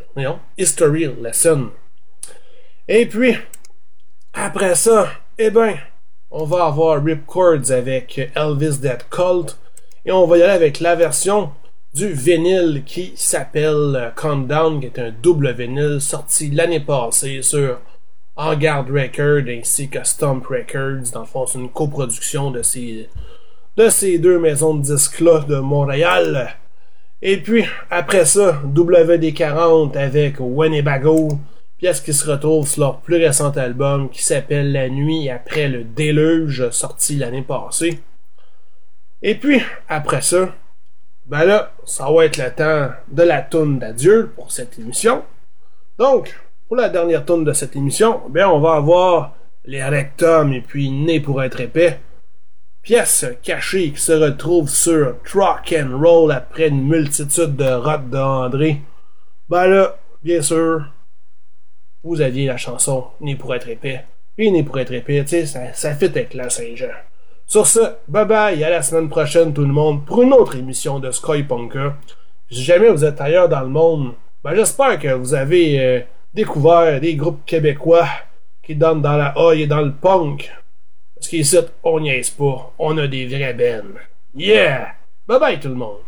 Lesson. Et puis, après ça, eh ben, on va avoir Ripcords avec Elvis Dead Cult, et on va y aller avec la version du vinyle qui s'appelle Countdown, qui est un double vinyle sorti l'année passée sur Vanguard Records ainsi que Stomp Records. Dans le fond, c'est une coproduction de ces deux maisons de disques-là de Montréal. Et puis, après ça, WD-40 avec Winnebago, pièce qui se retrouve sur leur plus récent album qui s'appelle La nuit après le déluge, sorti l'année passée. Et puis, après ça, ben là, ça va être le temps de la toune d'adieu pour cette émission. Donc, pour la dernière toune de cette émission, ben on va avoir les Rectum et puis Né pour être épais. Pièce cachée qui se retrouve sur Rock and Roll après une multitude de rottes de André. Ben là, bien sûr, vous aviez la chanson Né pour être épais. Puis Né pour être épais, tu sais, ça fit avec la Saint-Jean. Sur ce, bye bye, à la semaine prochaine tout le monde pour une autre émission de Scoiponka. Si jamais vous êtes ailleurs dans le monde, ben j'espère que vous avez découvert des groupes québécois qui donnent dans la oi et dans le punk. Parce qu'ici, on niaise pas, on a des vrais bennes. Yeah! Bye bye tout le monde!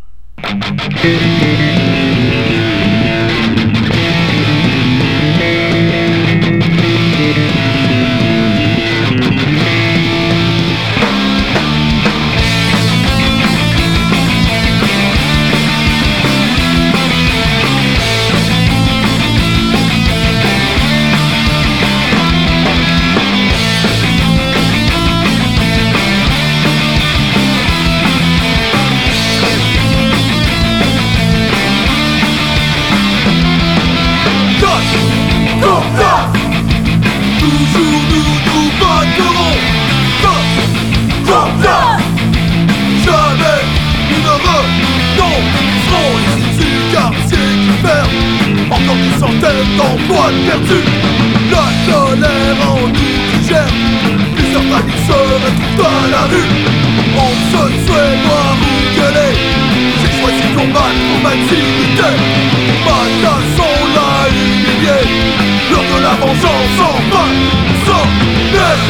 D'emplois perdus, la colère en nous qui gère. Plusieurs familles se retrouvent dans la rue. On se souhaite noir ou gueuler. J'ai choisi de combattre pour ma dignité. Ma classe on l'a humilié. L'heure de la vengeance en vain sonne.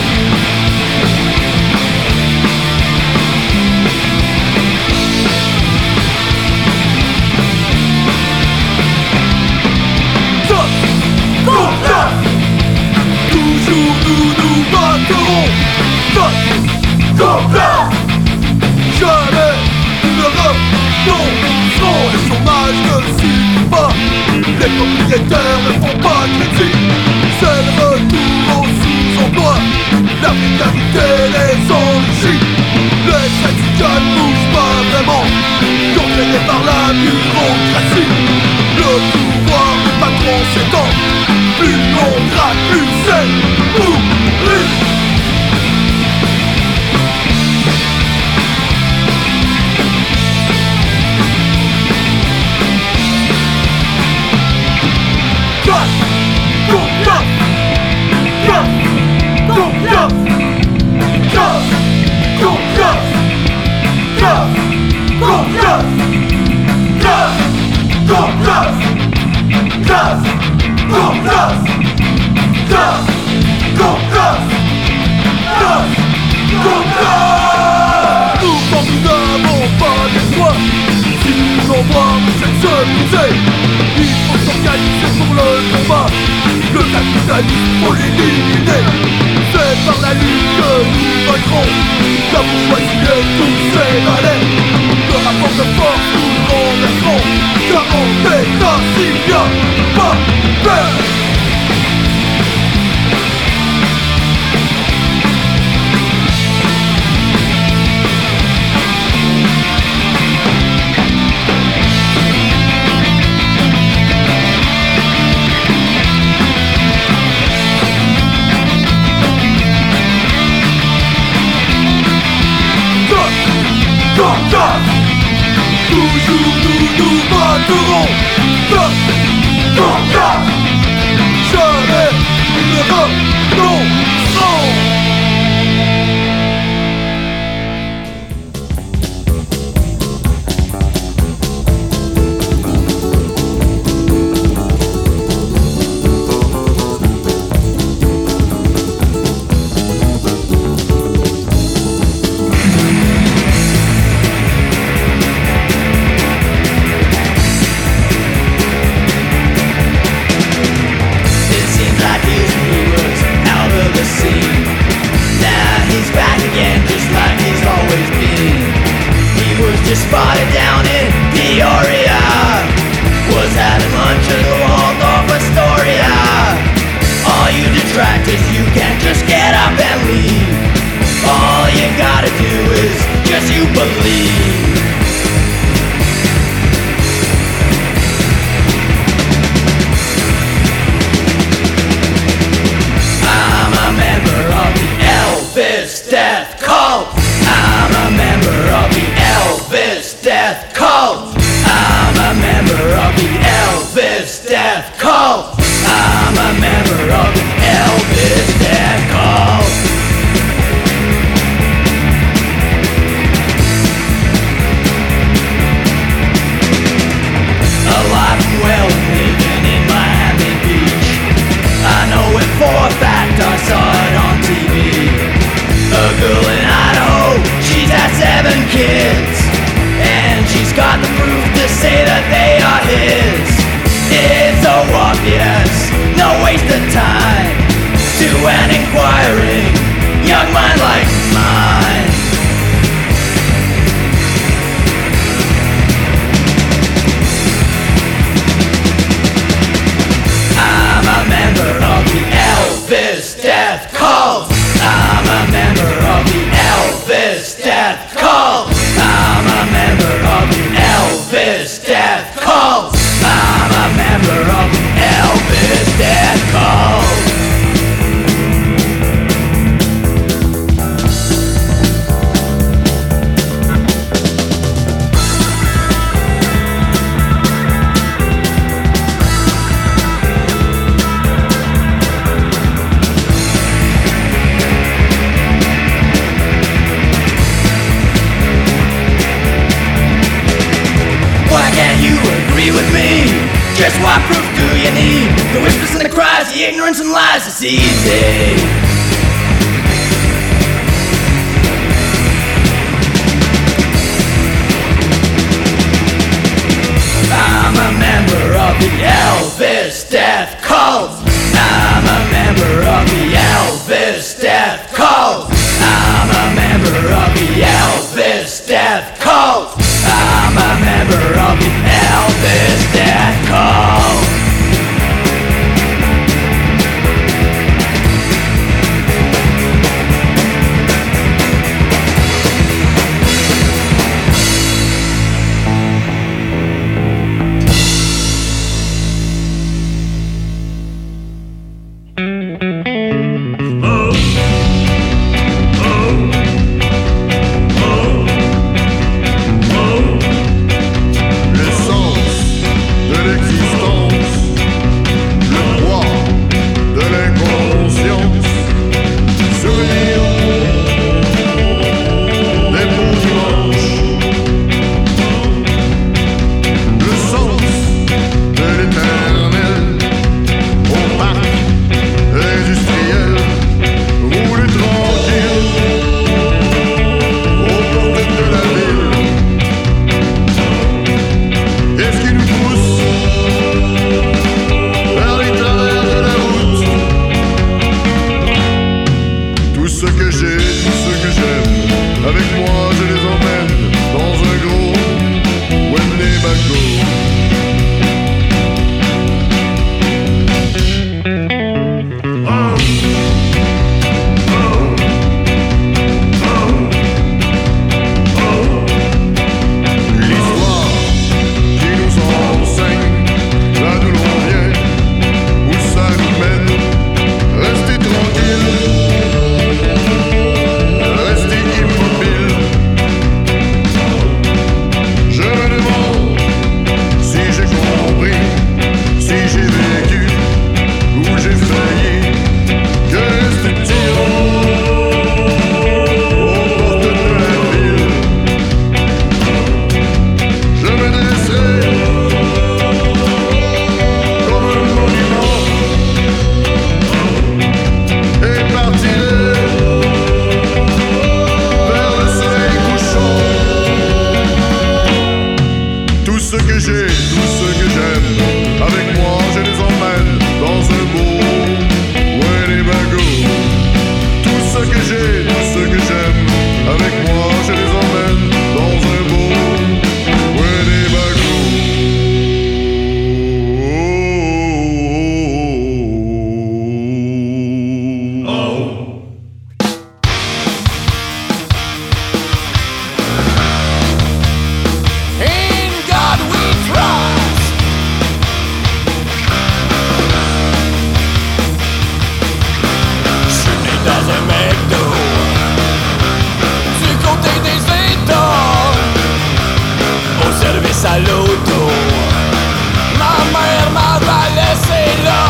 Toujours nous battrons. Jamais nous ne renoncerons. Le chômage ne suffit pas. Les propriétaires ne font pas crédit. C'est le retour au sous-emploi. La précarité les enrichit. Les syndicats ne bougent pas vraiment, contrôlés par la bureaucratie. Le pouvoir du patron s'étend. Plus on gratte, plus c'est pourri. Go! se briser. Il faut s'organiser pour le combat. Le capitalisme pour l'éliminer. C'est par la lutte que nous vaincrons. La bourgeoisie et tous ses valets. Le rapport de force nous renverserons. Car on est ainsi bien pas fait. Toujours nous battrons. Jamais nous ne renoncerons. Just spotted down in Peoria. Was having lunch at the Waldorf Astoria. All you detractors, you can't just get up and leave. All you gotta do is just you believe. I'm a member of the Elvis Death Cult. I'm a member of the Elvis Death Cult. I'm a member of the Elvis Death Cult. I'm a member of the Elvis Death Cult. Alive and well living in Miami Beach. I know it for a fact, I saw it on TV. A girl in Idaho, she's had 7 kids, and she's got the proof to say that they are his. It's so obvious, no waste of time, to an inquiring young mind like mine. I'm a member of the Elvis Death Cult. I'm a member of the Elvis Death Cult. I'm a member of the Elvis Death Cult. I'm a member of the Elvis Death Cult. With me, just what proof do you need? The whispers and the cries, the ignorance and lies, it's easy. I'm a member of the Elvis Death Cult. I'm a member of the Elvis Death Cult. I'm a member of the Elvis Death Cult. I'm a member of the Elvis Death Cult. j'ai, tous ceux que j'aime. Avec moi, je les emmène dans un beau Winnebago. Tous ceux que j'ai, tous ceux que j'aime. Avec moi, je les emmène dans un beau Winnebago. In God we trust. Je suis né dans un McDo, du côté des États, au service à l'auto. Ma mère m'avait laissé là.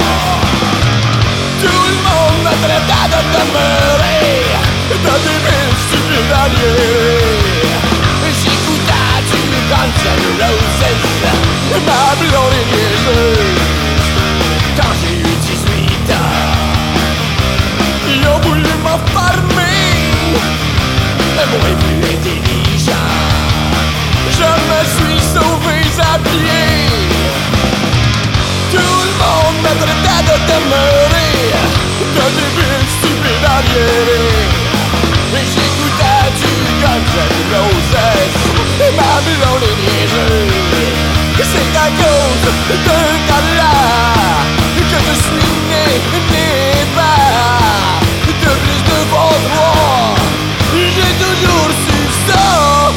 Tout le monde me traitait de demeurer dans des villes stupides alliées. J'écoutais du Guns N' Roses, ma blonde est niaiseuse. Quand j'ai eu 18 ans, ils ont voulu m'enfermer. Moi plus intelligent, je me suis sauvé à pied. Tout le monde me traitait de demeurer dans des villes stupides arriérées. J'écoutais du Guns N' Roses, ma blonde est niaiseuse. C'est à cause d'un gars-là que je suis né bas. De plus de bon droit, j'ai toujours su ça.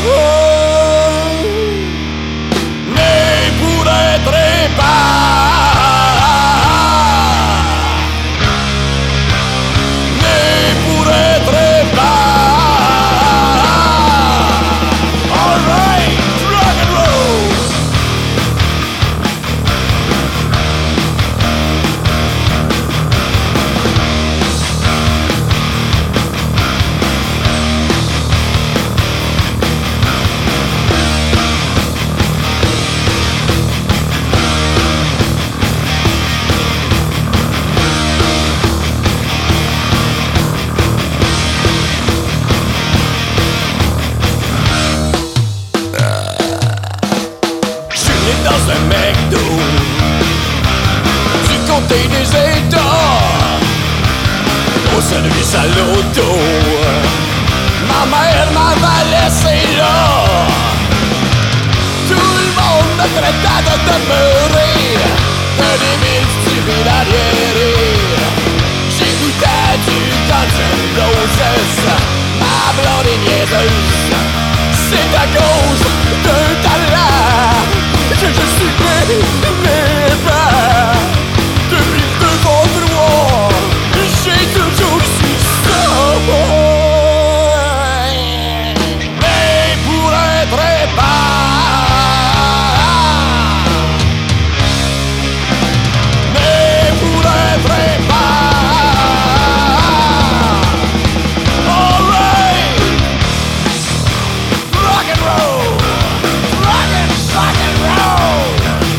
Né pour être épars, né pour être épars. Alright, rock and roll. Je suis né dans un McDo, du côté des États, au service à l'auto. Ma mère m'avait laissé là. Tout le monde me traitait de demeurer dans des villes stupides arriérées. J'écoutais du Guns N' Roses, ma blonde est niaiseuse. C'est à cause d'un talent que je suis né bas. Depuis de bon droit, j'ai toujours su ça. Mais pour être épars, mais pour être épars. Alright, rock and roll, rock and roll.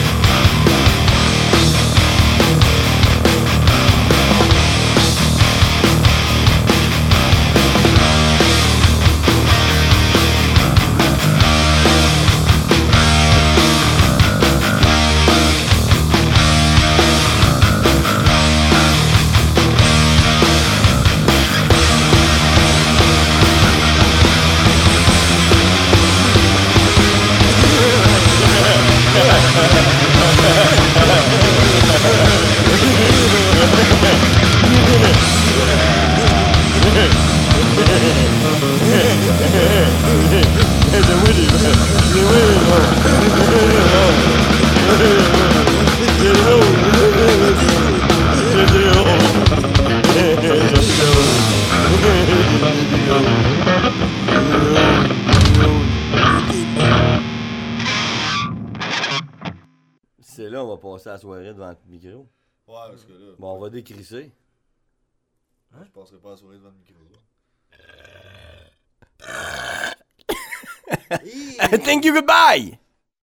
C'est là, on va passer la soirée devant le micro. Ouais, parce que là. Bon, on va décrisser. Je passerai pas la soirée devant le micro. Thank you, goodbye!